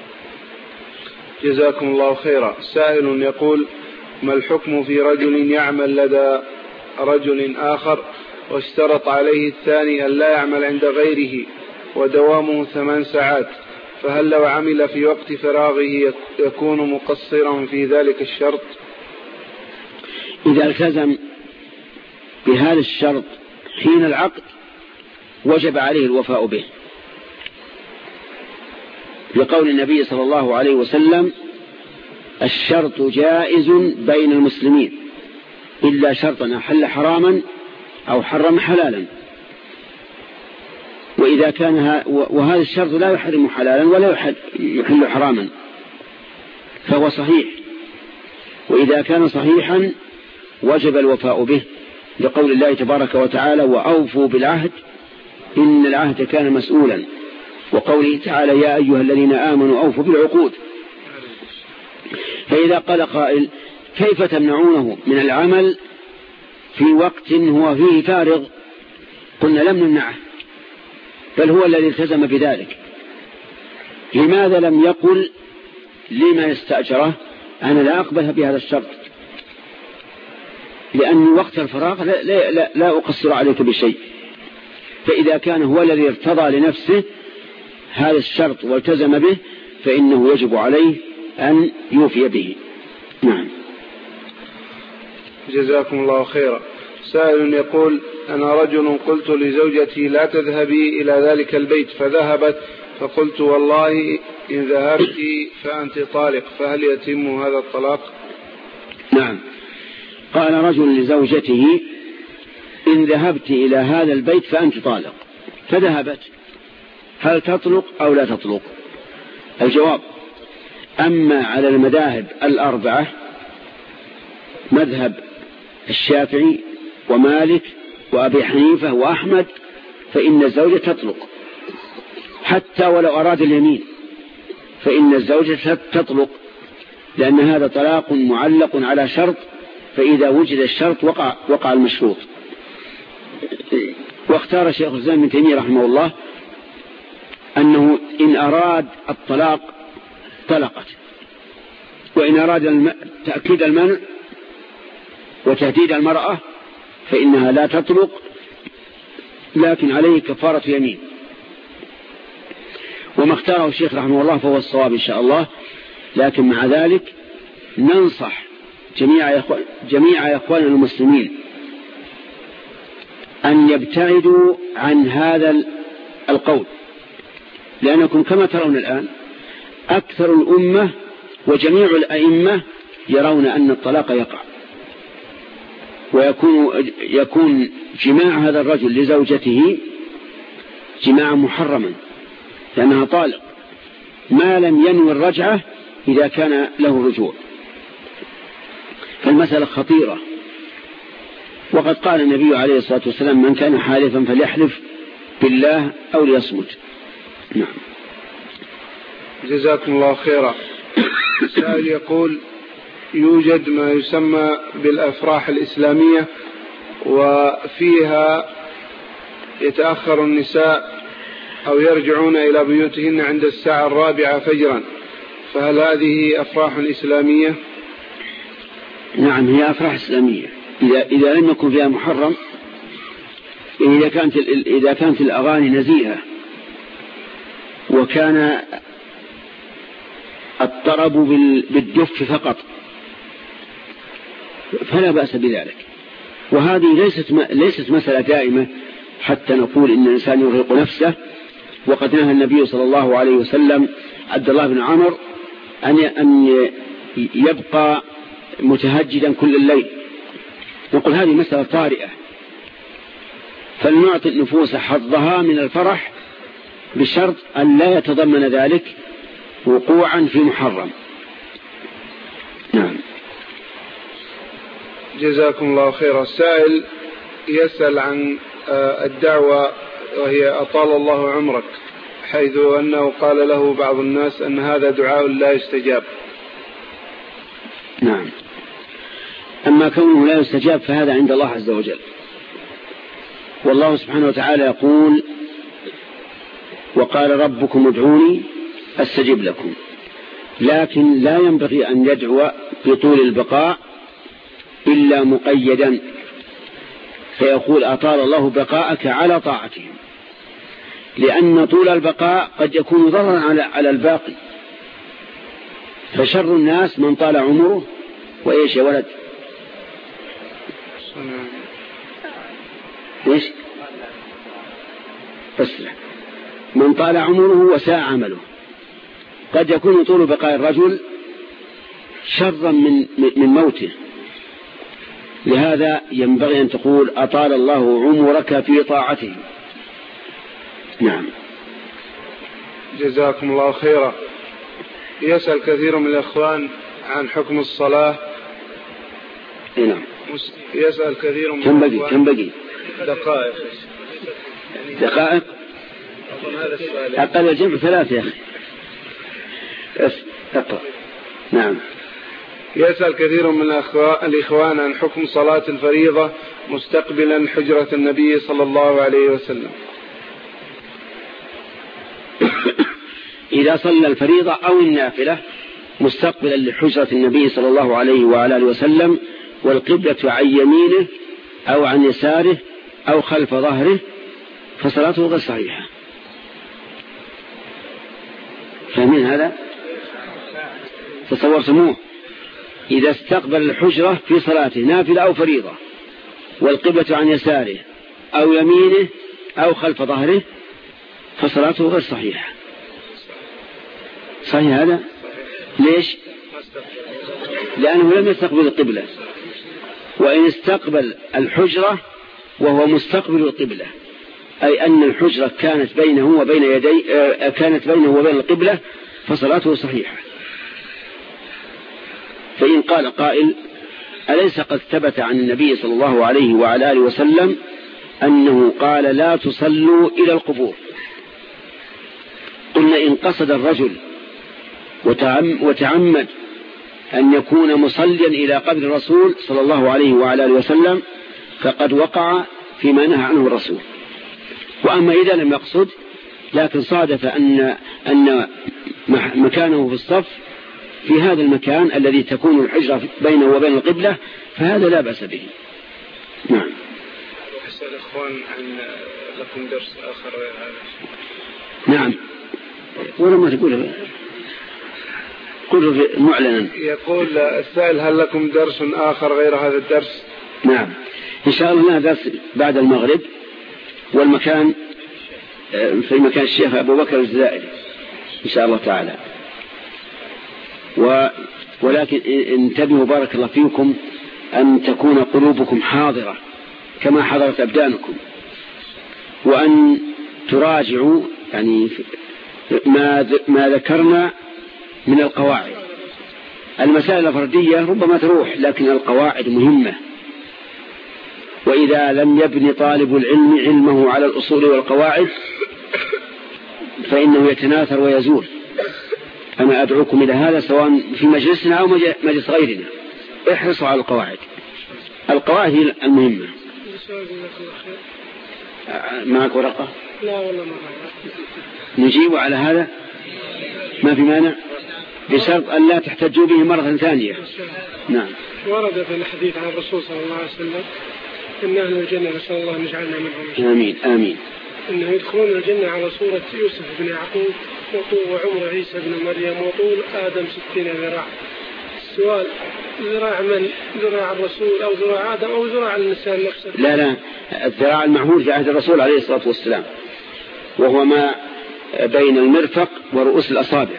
جزاكم الله خيرا. سائل يقول: ما الحكم في رجل يعمل لدى رجل آخر واشترط عليه الثاني أن لا يعمل عند غيره ودوامه ثمان ساعات، فهل لو عمل في وقت فراغه يكون مقصرا في ذلك الشرط؟ إذا التزم بهذا الشرط حين العقد وجب عليه الوفاء به، لقول النبي صلى الله عليه وسلم: الشرط جائز بين المسلمين إلا شرطا أحل حراما أو حرم حلالا. وإذا كان وهذا الشرط لا يحرم حلالا ولا يحل حراما فهو صحيح، وإذا كان صحيحا وجب الوفاء به، لقول الله تبارك وتعالى: وأوفوا بالعهد إن العهد كان مسؤولا، وقوله تعالى: يا أيها الذين آمنوا أوفوا بالعقود. فإذا قال قائل: كيف تمنعونه من العمل في وقت هو فيه فارغ؟ قلنا: لم نمنعه، بل هو الذي التزم بذلك. لماذا لم يقل لما يستأجره أنا لا أقبل بهذا الشرط؟ لأن وقت الفراغ لا, لا, لا, لا أقصر عليك بشيء. فإذا كان هو الذي ارتضى لنفسه هذا الشرط والتزم به فإنه يجب عليه أن يوفي به. نعم. جزاكم الله خيرا. سائل يقول: أنا رجل قلت لزوجتي لا تذهبي إلى ذلك البيت فذهبت، فقلت والله إن ذهبت فأنت طالق، فهل يتم هذا الطلاق؟ نعم. قال رجل لزوجته: إن ذهبت إلى هذا البيت فأنت طالق، فذهبت، هل تطلق أو لا تطلق؟ الجواب: أما على المذاهب الأربعة، مذهب الشافعي ومالك وأبي حنيفة وأحمد، فإن الزوجة تطلق حتى ولو أراد اليمين، فإن الزوجة تطلق، لأن هذا طلاق معلق على شرط، فإذا وجد الشرط وقع, وقع المشروط. واختار شيخ الإسلام ابن تيمية رحمه الله أنه إن أراد الطلاق طلقت، وإن أراد تأكيد المنع وتهديد المرأة فإنها لا تطلق، لكن عليه كفارة يمين. وما اختاره الشيخ رحمه الله فهو الصواب إن شاء الله، لكن مع ذلك ننصح جميع جميع إخواننا المسلمين أن يبتعدوا عن هذا القول، لأنكم كما ترون الآن أكثر الأمة وجميع الأئمة يرون أن الطلاق يقع، ويكون يكون جماع هذا الرجل لزوجته جماعا محرما، لأنها طالق ما لم ينوي الرجعة إذا كان له رجوع. فالمسألة خطيرة، وقد قال النبي عليه الصلاة والسلام: من كان حالفا فليحلف بالله أو ليصمت. نعم. جزاكم الله خيرا. سائل يقول: يوجد ما يسمى بالأفراح الإسلامية، وفيها يتأخر النساء أو يرجعون إلى بيوتهن عند الساعة الرابعة فجرا، فهل هذه أفراح إسلامية؟ نعم، هي أفراح إسلامية إذا, إذا لم يكن فيها محرم. إذا كانت, إذا كانت الأغاني نزيهة وكان الطرب بالدف فقط فلا بأس بذلك. وهذه ليست, ليست مسألة دائمة حتى نقول إن الإنسان يرهق نفسه. وقد نهى النبي صلى الله عليه وسلم عبد الله بن عمر أن يبقى متهجدا كل الليل. نقول هذه مسألة طارئة، فلنعطي النفوس حظها من الفرح بشرط أن لا يتضمن ذلك وقوعا في محرم. نعم. جزاكم الله خيرا. السائل يسأل عن الدعوة وهي أطال الله عمرك، حيث أنه قال له بعض الناس أن هذا دعاء لا يستجاب. نعم، أما كونه لا يستجاب فهذا عند الله عز وجل. والله سبحانه وتعالى يقول: وقال ربكم ادعوني أستجب لكم. لكن لا ينبغي أن يدعو بطول البقاء إلا مقيدا، فيقول: أطال الله بقاءك على طاعتهم، لأن طول البقاء قد يكون ضررا على على الباقي. فشر الناس من طال عمره وإيش يا ولد؟ إيش؟ أسرع. من طال عمره وساء عمله. قد يكون طول بقاء الرجل شرا من من موته. لهذا ينبغي أن تقول: أطال الله عمرك في طاعته. نعم. جزاكم الله خيرا. يسأل كثير من الإخوان عن حكم الصلاة. نعم. يسأل كثير من كم بقي كم بقي دقائق دقائق أقل الجمع ثلاث يا أخي. اقرأ. نعم. يسأل كثير من الإخوان عن حكم صلاة الفريضة مستقبلا حجرة النبي صلى الله عليه وسلم. إذا صلى الفريضة أو النافلة مستقبلا لحجرة النبي صلى الله عليه وعلى آله وسلم، والقبلة عن يمينه أو عن يساره أو خلف ظهره، فصلاته غير صحيحة. فاهمين هذا؟ تصورتموه؟ إذا استقبل الحجرة في صلاته نافلة أو فريضة والقبلة عن يساره أو يمينه أو خلف ظهره، فصلاته غير صحيحة. صحيح هذا؟ ليش؟ لأنه لم يستقبل القبلة. وإن استقبل الحجرة وهو مستقبل القبلة، أي أن الحجرة كانت بينه وبين يدي كانت بينه وبين القبلة، فصلاته صحيحة. فإن قال قائل: أليس قد ثبت عن النبي صلى الله عليه وعلى آله وسلم أنه قال: لا تصلوا إلى القبور؟ قلنا: إن قصد الرجل وتعمد أن يكون مصليا إلى قبر الرسول صلى الله عليه وعلى آله وسلم فقد وقع فيما نهى عنه الرسول. وأما إذا لم يقصد لكن صادف أن أن مكانه في الصف في هذا المكان الذي تكون الحجرة بينه وبين القبلة، فهذا لا بأس به. نعم. أسأل إخوان عن لكم درس آخر غير هذا. نعم. ولا ما تقول قوله معلنا. يقول السائل: هل لكم درس آخر غير هذا الدرس؟ نعم، إن شاء الله لنا درس بعد المغرب، والمكان في مكان الشيخ أبو بكر الجزائري إن شاء الله تعالى. و ولكن انتبهوا بارك الله فيكم أن تكون قلوبكم حاضرة كما حضرت أبدانكم، وأن تراجعوا يعني ما ما ذكرنا من القواعد. المسائل الفردية ربما تروح، لكن القواعد مهمة. وإذا لم يبني طالب العلم علمه على الأصول والقواعد فإنه يتناثر ويزول. أنا أدعوكم إلى هذا سواء في مجلسنا أو مجلس غيرنا. احرصوا على القواعد، القواعد هي المهمة. معك ورقة؟ لا والله ما نجيب على هذا ما في مانع بشرط أن لا تحتجوا به مرة ثانية. نعم. ورد في الحديث عن الرسول صلى الله عليه وسلم إن أهل الجنة نسأل الله أن يجعلنا منهم. آمين آمين. إنه يدخلون الجنة على صورة يوسف بن يعقوب وطول وعمر عيسى بن مريم وطول آدم ستين ذراع. السؤال ذراع من؟ ذراع الرسول أو ذراع آدم أو ذراع الإنسان نفسه؟ لا لا، الذراع المعهود في عهد الرسول عليه الصلاة والسلام، وهو ما بين المرفق ورؤوس الأصابع،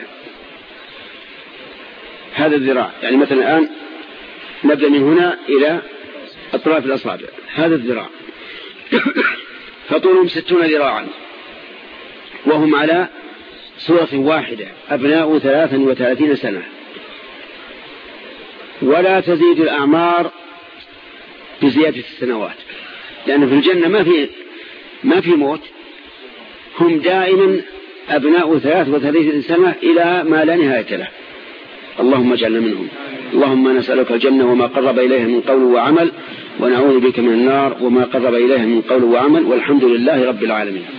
هذا الذراع. يعني مثلا الآن نبدأ من هنا إلى أطراف الأصابع، هذا الذراع. فطولهم ستون ذراعا، وهم على صورة واحدة، أبناء ثلاثا وثلاثين سنة. ولا تزيد الأعمار بزيادة السنوات، لأن في الجنة ما في ما في موت، هم دائما أبناء ثلاث وثلاثين سنة إلى ما لا نهاية له. اللهم اجعلنا منهم. اللهم نسألك الجنة وما قرب إليها من قول وعمل، ونعوذ بك من النار وما قرب إليها من قول وعمل، والحمد لله رب العالمين.